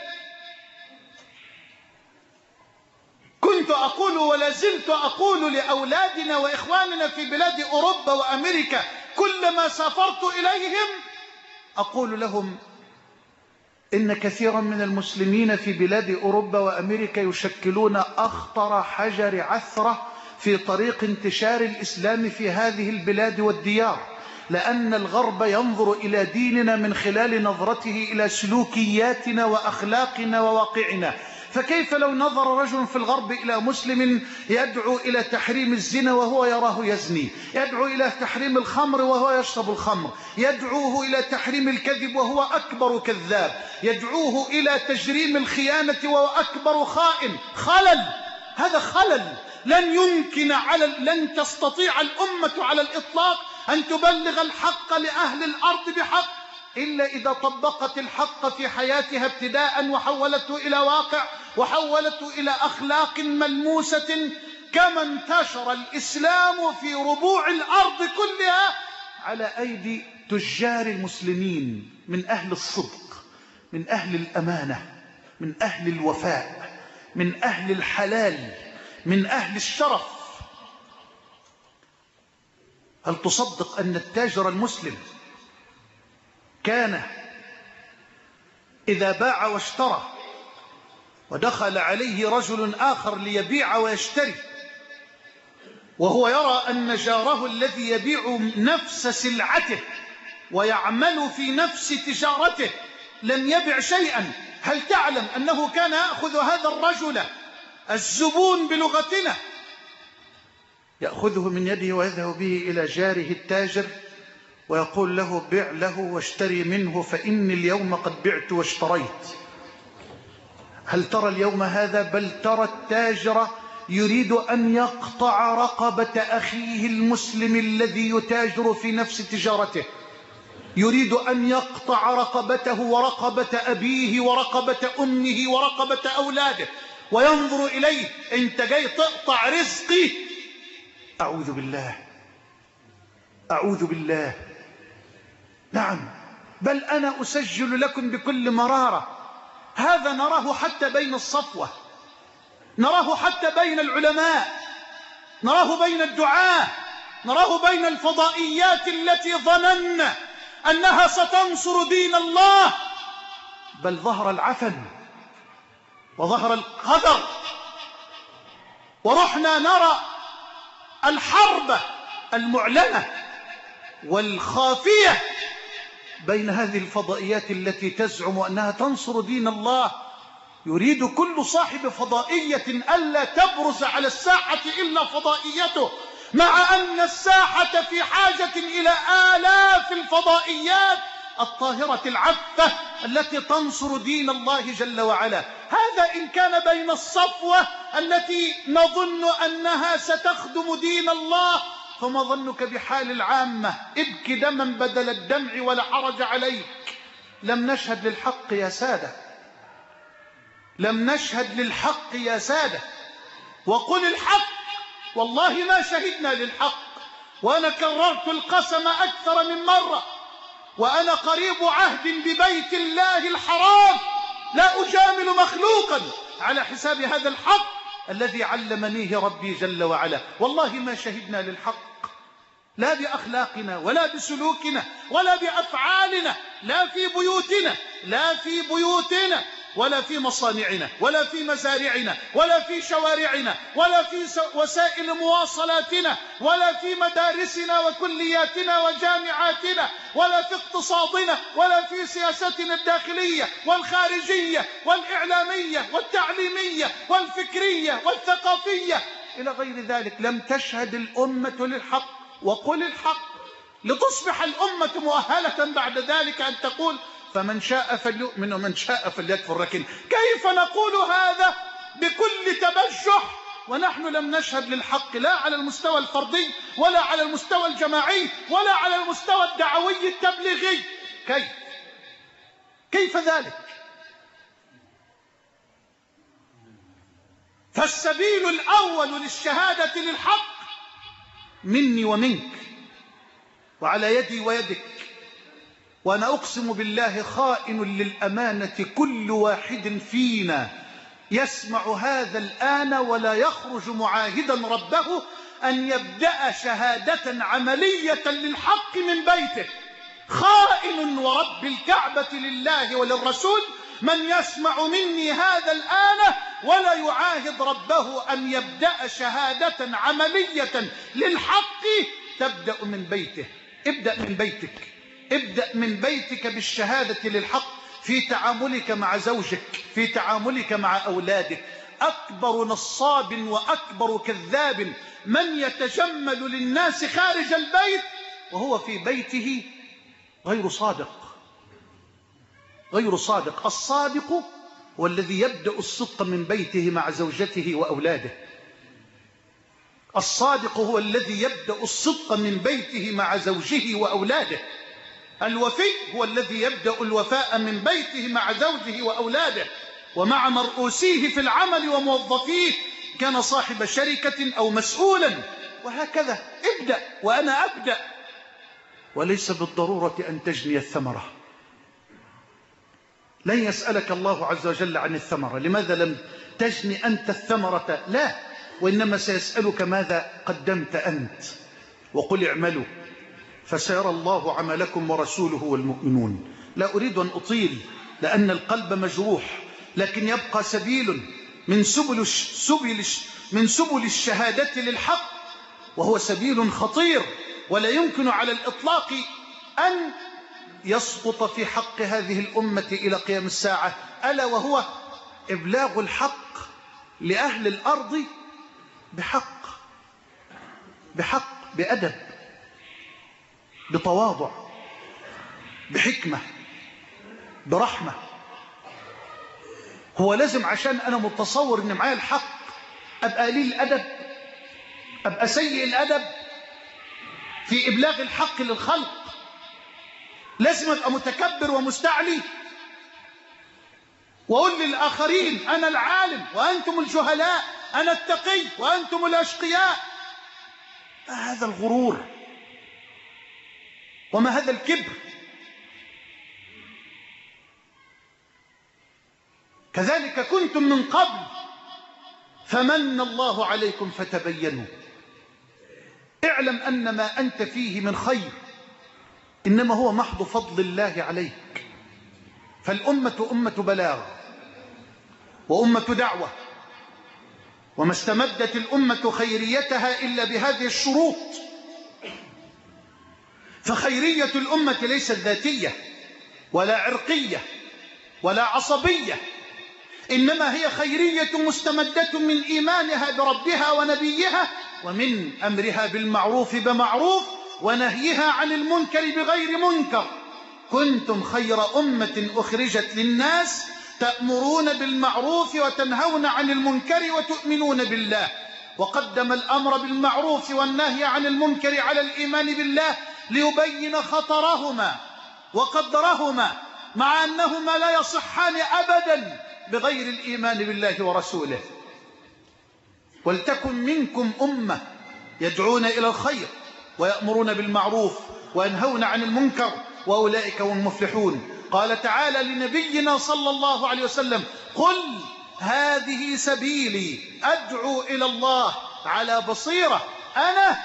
كنت أقول ولا زلت أقول لأولادنا وإخواننا في بلاد أوروبا وأمريكا كلما سافرت إليهم أقول لهم إن كثيرا من المسلمين في بلاد أوروبا وأمريكا يشكلون أخطر حجر عثرة في طريق انتشار الإسلام في هذه البلاد والديار، لأن الغرب ينظر إلى ديننا من خلال نظرته إلى سلوكياتنا وأخلاقنا وواقعنا. فكيف لو نظر رجل في الغرب إلى مسلم يدعو إلى تحريم الزنا وهو يراه يزني، يدعو إلى تحريم الخمر وهو يشرب الخمر، يدعوه إلى تحريم الكذب وهو أكبر كذاب، يدعوه إلى تجريم الخيانة وهو أكبر خائن. خلل، هذا خلل. لن تستطيع الأمة على الإطلاق أن تبلغ الحق لأهل الأرض بحق إلا إذا طبقت الحق في حياتها ابتداء وحولته إلى واقع وحولته إلى أخلاق ملموسة، كما انتشر الإسلام في ربوع الأرض كلها على أيدي تجار المسلمين، من أهل الصدق، من أهل الأمانة، من أهل الوفاء، من أهل الحلال، من أهل الشرف. هل تصدق أن التاجر المسلم كان إذا باع واشترى ودخل عليه رجل آخر ليبيع ويشتري وهو يرى أن جاره الذي يبيع نفس سلعته ويعمل في نفس تجارته لم يبع شيئا، هل تعلم أنه كان يأخذ هذا الرجل الزبون بلغتنا يأخذه من يده ويذهب به إلى جاره التاجر ويقول له بع له واشتري منه فإني اليوم قد بعت واشتريت؟ هل ترى اليوم هذا؟ بل ترى التاجر يريد أن يقطع رقبة أخيه المسلم الذي يتاجر في نفس تجارته، يريد أن يقطع رقبته ورقبة أبيه ورقبة أمه ورقبة أولاده، وينظر إليه: أنت جاي تقطع رزقي؟ أعوذ بالله، أعوذ بالله. نعم، بل أنا أسجل لكم بكل مرارة هذا نراه حتى بين الصفوة، نراه حتى بين العلماء، نراه بين الدعاة، نراه بين الفضائيات التي ظننا أنها ستنصر دين الله، بل ظهر العفن وظهر القدر، ورحنا نرى الحرب المعلنة والخافية بين هذه الفضائيات التي تزعم أنها تنصر دين الله. يريد كل صاحب فضائية ألا تبرز على الساحة إلا فضائيته، مع أن الساحة في حاجة إلى آلاف الفضائيات الطاهرة العفة التي تنصر دين الله جل وعلا. هذا إن كان بين الصفوة التي نظن أنها ستخدم دين الله، فما ظنك بحال العامة؟ ابك دما بدل الدمع ولا حرج عليك. لم نشهد للحق يا سادة، لم نشهد للحق يا سادة. وقل الحق، والله ما شهدنا للحق، وأنا كررت القسم أكثر من مرة، وأنا قريب عهد ببيت الله الحرام، لا أجامل مخلوقا على حساب هذا الحق الذي علمنيه ربي جل وعلا. والله ما شهدنا للحق، لا بأخلاقنا ولا بسلوكنا ولا بأفعالنا، لا في بيوتنا، لا في بيوتنا ولا في مصانعنا ولا في مزارعنا ولا في شوارعنا ولا في وسائل مواصلاتنا ولا في مدارسنا وكلياتنا وجامعاتنا ولا في اقتصادنا ولا في سياستنا الداخلية والخارجية والإعلامية والتعليمية والفكرية والثقافية إلى غير ذلك. لم تشهد الأمة للحق. وقل الحق لتصبح الأمة مؤهلة بعد ذلك أن تقول فمن شاء فليؤمن ومن شاء فليكفر. لكن كيف نقول هذا بكل تبجح ونحن لم نشهد للحق، لا على المستوى الفردي ولا على المستوى الجماعي ولا على المستوى الدعوي التبليغي؟ كيف ذلك؟ فالسبيل الأول للشهادة للحق مني ومنك وعلى يدي ويدك، وأنا أقسم بالله خائن للأمانة كل واحد فينا يسمع هذا الآن ولا يخرج معاهدا ربه أن يبدأ شهادة عملية للحق من بيته، خائن ورب الكعبة لله وللرسول من يسمع مني هذا الآن ولا يعاهد ربه أن يبدأ شهادة عملية للحق تبدأ من بيته. ابدأ من بيتك، ابدأ من بيتك بالشهادة للحق في تعاملك مع زوجك، في تعاملك مع أولادك. أكبر نصاب وأكبر كذاب من يتجمل للناس خارج البيت وهو في بيته غير صادق، غير صادق. الصادق هو الذي يبدأ الصدق من بيته مع زوجته وأولاده. الصادق هو الذي يبدأ الصدق من بيته مع زوجه وأولاده. الوفي هو الذي يبدأ الوفاء من بيته مع زوجه وأولاده ومع مرؤوسيه في العمل وموظفيه، كان صاحب شركة أو مسؤولا، وهكذا. ابدأ وأنا أبدأ، وليس بالضرورة أن تجني الثمرة. لن يسألك الله عز وجل عن الثمرة، لماذا لم تجني أنت الثمرة؟ لا، وإنما سيسألك ماذا قدمت أنت. وقل اعملوا فسيرى الله عملكم ورسوله والمؤمنون. لا أريد أن أطيل لأن القلب مجروح، لكن يبقى سبيل من سبل الشهادة للحق، وهو سبيل خطير ولا يمكن على الإطلاق أن يسقط في حق هذه الأمة إلى قيام الساعة، ألا وهو إبلاغ الحق لأهل الأرض بحق، بحق، بأدب، بتواضع، بحكمة، برحمة. هو لازم عشان أنا متصور أن معايا الحق أبقى قليل الأدب، أبقى سيء الأدب في إبلاغ الحق للخلق؟ لازم أبقى متكبر ومستعلي وأقول للآخرين أنا العالم وأنتم الجهلاء، أنا التقي وأنتم الأشقياء؟ ما هذا الغرور وما هذا الكبر؟ كذلك كنتم من قبل فمن الله عليكم فتبينوا. اعلم أن ما أنت فيه من خير إنما هو محض فضل الله عليك. فالأمة أمة بلاغ وأمة دعوة، وما استمدت الأمة خيريتها إلا بهذه الشروط. فخيرية الأمة ليست ذاتية ولا عرقية ولا عصبية، إنما هي خيرية مستمدة من إيمانها بربها ونبيها، ومن أمرها بالمعروف بمعروف، ونهيها عن المنكر بغير منكر. كنتم خير أمة أخرجت للناس تأمرون بالمعروف وتنهون عن المنكر وتؤمنون بالله. وقدم الأمر بالمعروف والنهي عن المنكر على الإيمان بالله ليبين خطرهما وقدرهما، مع أنهما لا يصحان أبدا بغير الإيمان بالله ورسوله. ولتكن منكم أمة يدعون إلى الخير ويأمرون بالمعروف وينهون عن المنكر وأولئك هم المفلحون. قال تعالى لنبينا صلى الله عليه وسلم: قل هذه سبيلي أدعو إلى الله على بصيرة أنا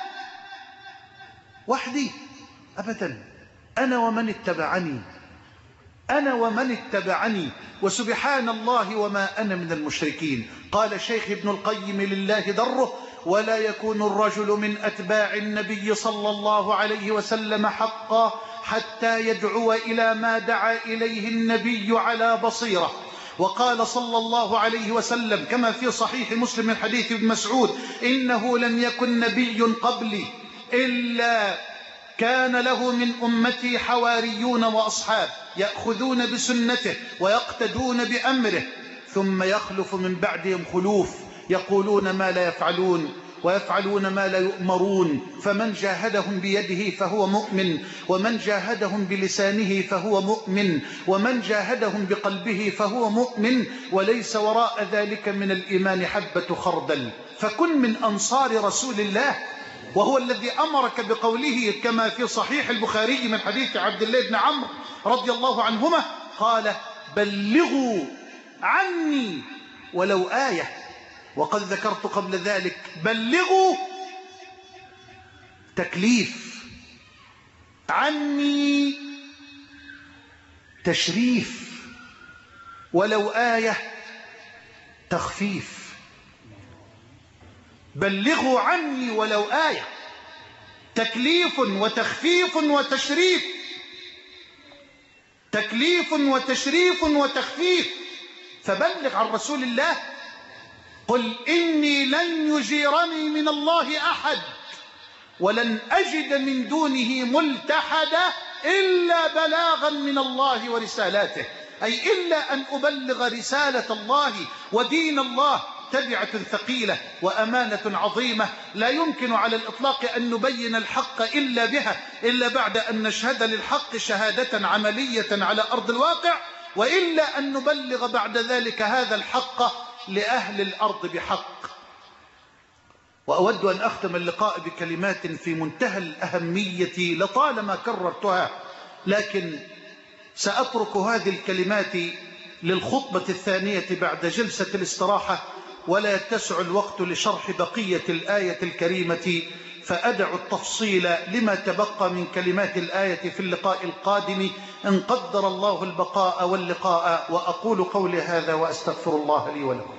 وحدي. أبدا، أنا ومن اتبعني، أنا ومن اتبعني، وسبحان الله وما أنا من المشركين. قال شيخ ابن القيم لله دره: ولا يكون الرجل من أتباع النبي صلى الله عليه وسلم حقا حتى يدعو إلى ما دعا إليه النبي على بصيرة. وقال صلى الله عليه وسلم كما في صحيح مسلم من حديث ابن مسعود: إنه لم يكن نبي قبلي إلا كان له من أمتي حواريون وأصحاب يأخذون بسنته ويقتدون بأمره، ثم يخلف من بعدهم خلوف يقولون ما لا يفعلون ويفعلون ما لا يؤمرون، فمن جاهدهم بيده فهو مؤمن، ومن جاهدهم بلسانه فهو مؤمن، ومن جاهدهم بقلبه فهو مؤمن، وليس وراء ذلك من الإيمان حبة خردل. فكن من أنصار رسول الله، وهو الذي أمرك بقوله كما في صحيح البخاري من حديث عبد الله بن عمرو رضي الله عنهما قال: بلغوا عني ولو آية. وقد ذكرت قبل ذلك بلغوا تكليف، عني تشريف، ولو آية تخفيف. بلغوا عني ولو آية، تكليف وتخفيف وتشريف، تكليف وتشريف وتخفيف. فبلغ عن رسول الله. قل إني لن يجيرني من الله أحد ولن أجد من دونه ملتحدا إلا بلاغا من الله ورسالاته، أي إلا أن أبلغ رسالة الله ودين الله. تبعة ثقيلة وأمانة عظيمة لا يمكن على الإطلاق أن نبين الحق إلا بها، إلا بعد أن نشهد للحق شهادة عملية على أرض الواقع، وإلا أن نبلغ بعد ذلك هذا الحق لأهل الأرض بحق. وأود أن أختم اللقاء بكلمات في منتهى الأهمية لطالما كررتها، لكن سأترك هذه الكلمات للخطبة الثانية بعد جلسة الاستراحة، ولا يتسع الوقت لشرح بقية الآية الكريمة، فأدع التفصيل لما تبقى من كلمات الآية في اللقاء القادم إن قدر الله البقاء واللقاء. وأقول قولي هذا وأستغفر الله لي ولكم.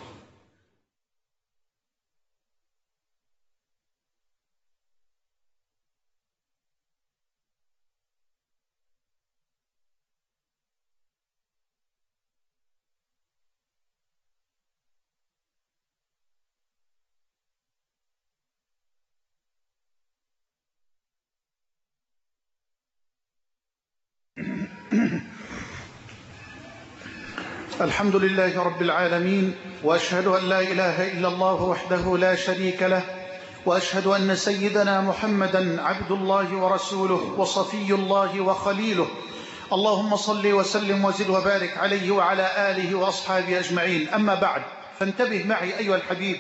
الحمد لله رب العالمين، وأشهد أن لا إله إلا الله وحده لا شريك له، وأشهد أن سيدنا محمدا عبد الله ورسوله وصفي الله وخليله. اللهم صل وسلم وزد وبارك عليه وعلى آله وأصحابه أجمعين. أما بعد، فانتبه معي أيها الحبيب.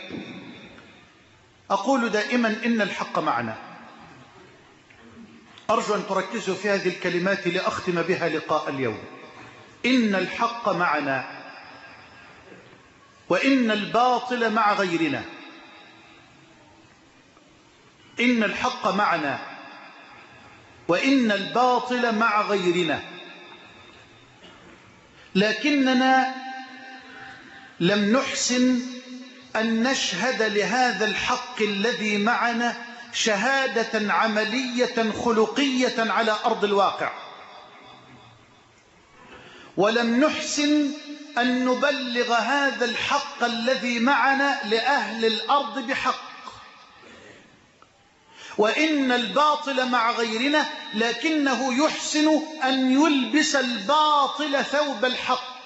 أقول دائما إن الحق معنا. أرجو أن تركزوا في هذه الكلمات لأختم بها لقاء اليوم. إن الحق معنا، وإن الباطل مع غيرنا. إن الحق معنا، وإن الباطل مع غيرنا. لكننا لم نحسن أن نشهد لهذا الحق الذي معنا شهادة عملية خلقية على أرض الواقع، ولم نحسن أن نبلغ هذا الحق الذي معنا لأهل الأرض بحق. وإن الباطل مع غيرنا، لكنه يحسن أن يلبس الباطل ثوب الحق،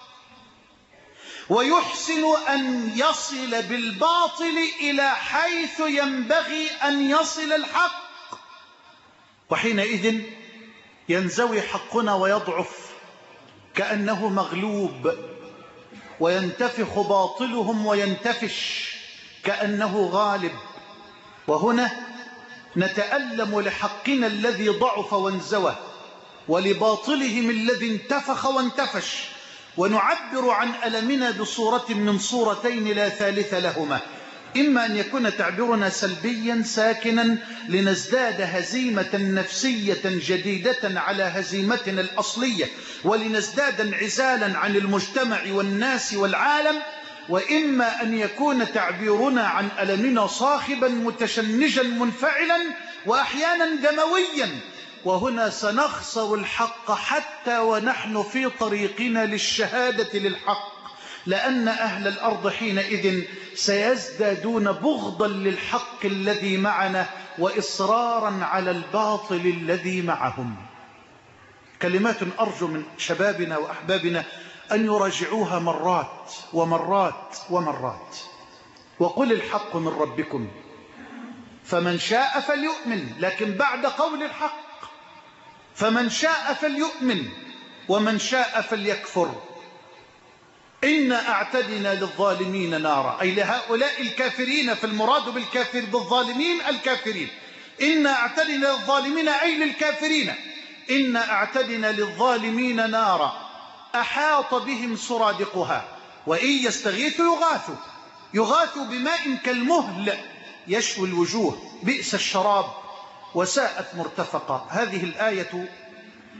ويحسن أن يصل بالباطل إلى حيث ينبغي أن يصل الحق. وحينئذ ينزوي حقنا ويضعف كأنه مغلوب، وينتفخ باطلهم وينتفش كأنه غالب. وهنا نتألم لحقنا الذي ضعف وانزوى، ولباطلهم الذي انتفخ وانتفش، ونعبر عن ألمنا بصورة من صورتين لا ثالث لهما. إما أن يكون تعبيرنا سلبيا ساكنا لنزداد هزيمة نفسية جديدة على هزيمتنا الأصلية، ولنزداد انعزالا عن المجتمع والناس والعالم، وإما أن يكون تعبيرنا عن ألمنا صاخبا متشنجا منفعلا وأحيانا دمويا. وهنا سنخسر الحق حتى ونحن في طريقنا للشهادة للحق، لأن أهل الأرض حينئذ سيزدادون بغضا للحق الذي معنا وإصرارا على الباطل الذي معهم. كلمات أرجو من شبابنا وأحبابنا أن يراجعوها مرات ومرات ومرات. وقل الحق من ربكم فمن شاء فليؤمن، لكن بعد قول الحق. فمن شاء فليؤمن ومن شاء فليكفر. إنا أعتدنا للظالمين نارا، أي لهؤلاء الكافرين، فالمراد بالكافر بالظالمين الكافرين. إنا أعتدنا للظالمين أي للكافرين. إنا أعتدنا للظالمين نارا أحاط بهم سرادقها وإن يستغيثوا يغاثوا بماء كالمهل يشوي الوجوه، بئس الشراب وساءت مرتفقة. هذه الآية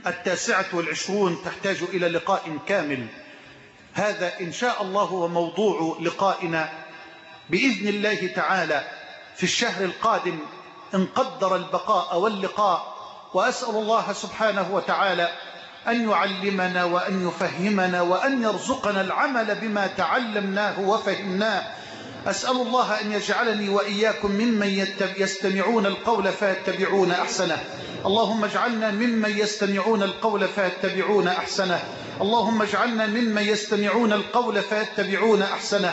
29 تحتاج إلى لقاء كامل. هذا إن شاء الله هو موضوع لقائنا بإذن الله تعالى في الشهر القادم إن قدر البقاء واللقاء. وأسأل الله سبحانه وتعالى أن يعلمنا وأن يفهمنا وأن يرزقنا العمل بما تعلمناه وفهمناه. أسأل الله أن يجعلني وإياكم ممن يستمعون القول فيتبعون أحسنه. اللهم اجعلنا ممن يستمعون القول فيتبعون أحسنه. اللهم اجعلنا ممن يستمعون القول فيتبعون أحسنه.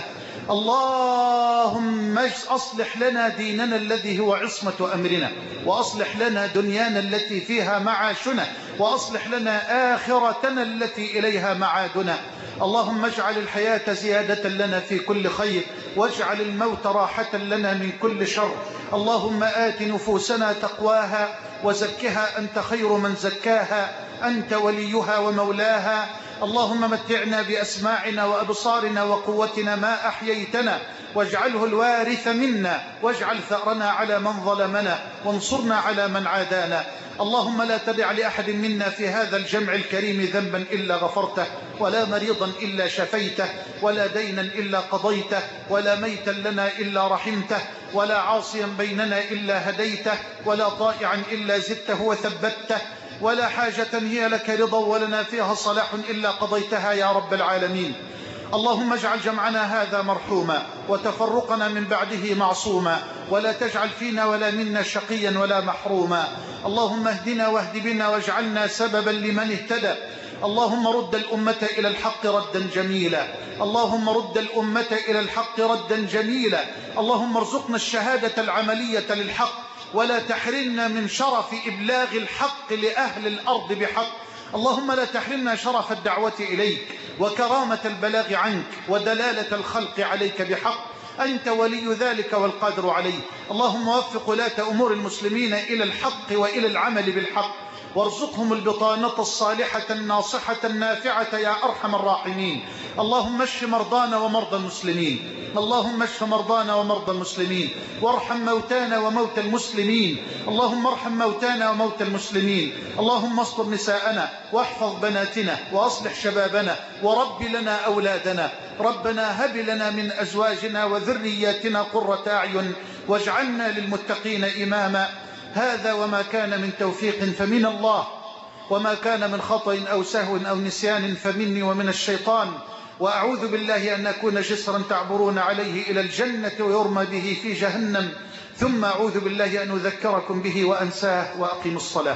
اللهم أصلح لنا ديننا الذي هو عصمة أمرنا، وأصلح لنا دنيانا التي فيها معاشنا، وأصلح لنا آخرتنا التي إليها معادنا. اللهم اجعل الحياة زيادة لنا في كل خير، واجعل الموت راحة لنا من كل شر. اللهم آت نفوسنا تقواها وزكها أنت خير من زكاها، أنت وليها ومولاها. اللهم متعنا بأسماعنا وأبصارنا وقوتنا ما أحييتنا، واجعله الوارث منا، واجعل ثأرنا على من ظلمنا، وانصرنا على من عادانا. اللهم لا تدع لأحد منا في هذا الجمع الكريم ذنبا إلا غفرته، ولا مريضا إلا شفيته، ولا دينا إلا قضيته، ولا ميتا لنا إلا رحمته، ولا عاصيا بيننا إلا هديته، ولا طائعا إلا زدته وثبته، ولا حاجة هي لك رضا ولنا فيها صلاح إلا قضيتها يا رب العالمين. اللهم اجعل جمعنا هذا مرحوما، وتفرقنا من بعده معصوما، ولا تجعل فينا ولا منا شقيا ولا محروما. اللهم اهدنا واهد بنا واجعلنا سببا لمن اهتدى. اللهم رد الأمة إلى الحق ردا جميلا. اللهم رد الأمة إلى الحق ردا جميلا. اللهم ارزقنا الشهادة العملية للحق، ولا تحرمنا من شرف إبلاغ الحق لأهل الأرض بحق. اللهم لا تحرمنا شرف الدعوة إليك، وكرامة البلاغ عنك، ودلالة الخلق عليك بحق. أنت ولي ذلك والقادر عليه. اللهم وفق ولاة أمور المسلمين إلى الحق وإلى العمل بالحق، وارزقهم البطانة الصالحة الناصحة النافعة يا أرحم الراحمين. اللهم اشف مرضانا ومرضى المسلمين. اللهم اشف مرضانا ومرضى المسلمين، وارحم موتانا وموتى المسلمين. اللهم ارحم موتانا وموتى المسلمين. اللهم استر نساءنا، واحفظ بناتنا، وأصلح شبابنا، ورب لنا أولادنا. ربنا هب لنا من أزواجنا وذرياتنا قرة أعين، واجعلنا للمتقين إماما. هذا وما كان من توفيق فمن الله، وما كان من خطأ أو سهو أو نسيان فمني ومن الشيطان. وأعوذ بالله أن أكون جسرا تعبرون عليه إلى الجنة ويرمى به في جهنم. ثم أعوذ بالله أن أذكركم به وأنساه. وأقيم الصلاة.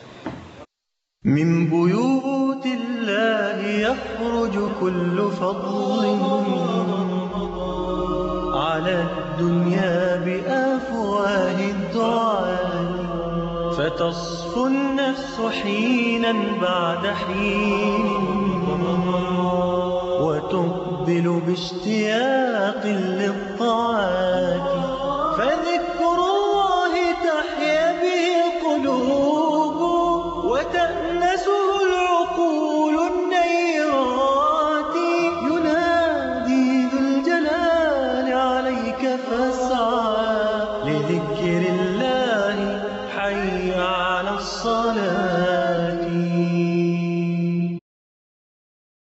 من بيوت الله يخرج كل فضل على الدنيا بأفواه الدعاة، فتصفو النفس حينا بعد حين، وتقبل باشتياق للطاعات. فذكر الله تحيا به القلوب، وتأنسه العقول النيرات. ينادي ذو الجلال عليك فاسعى لذكر الله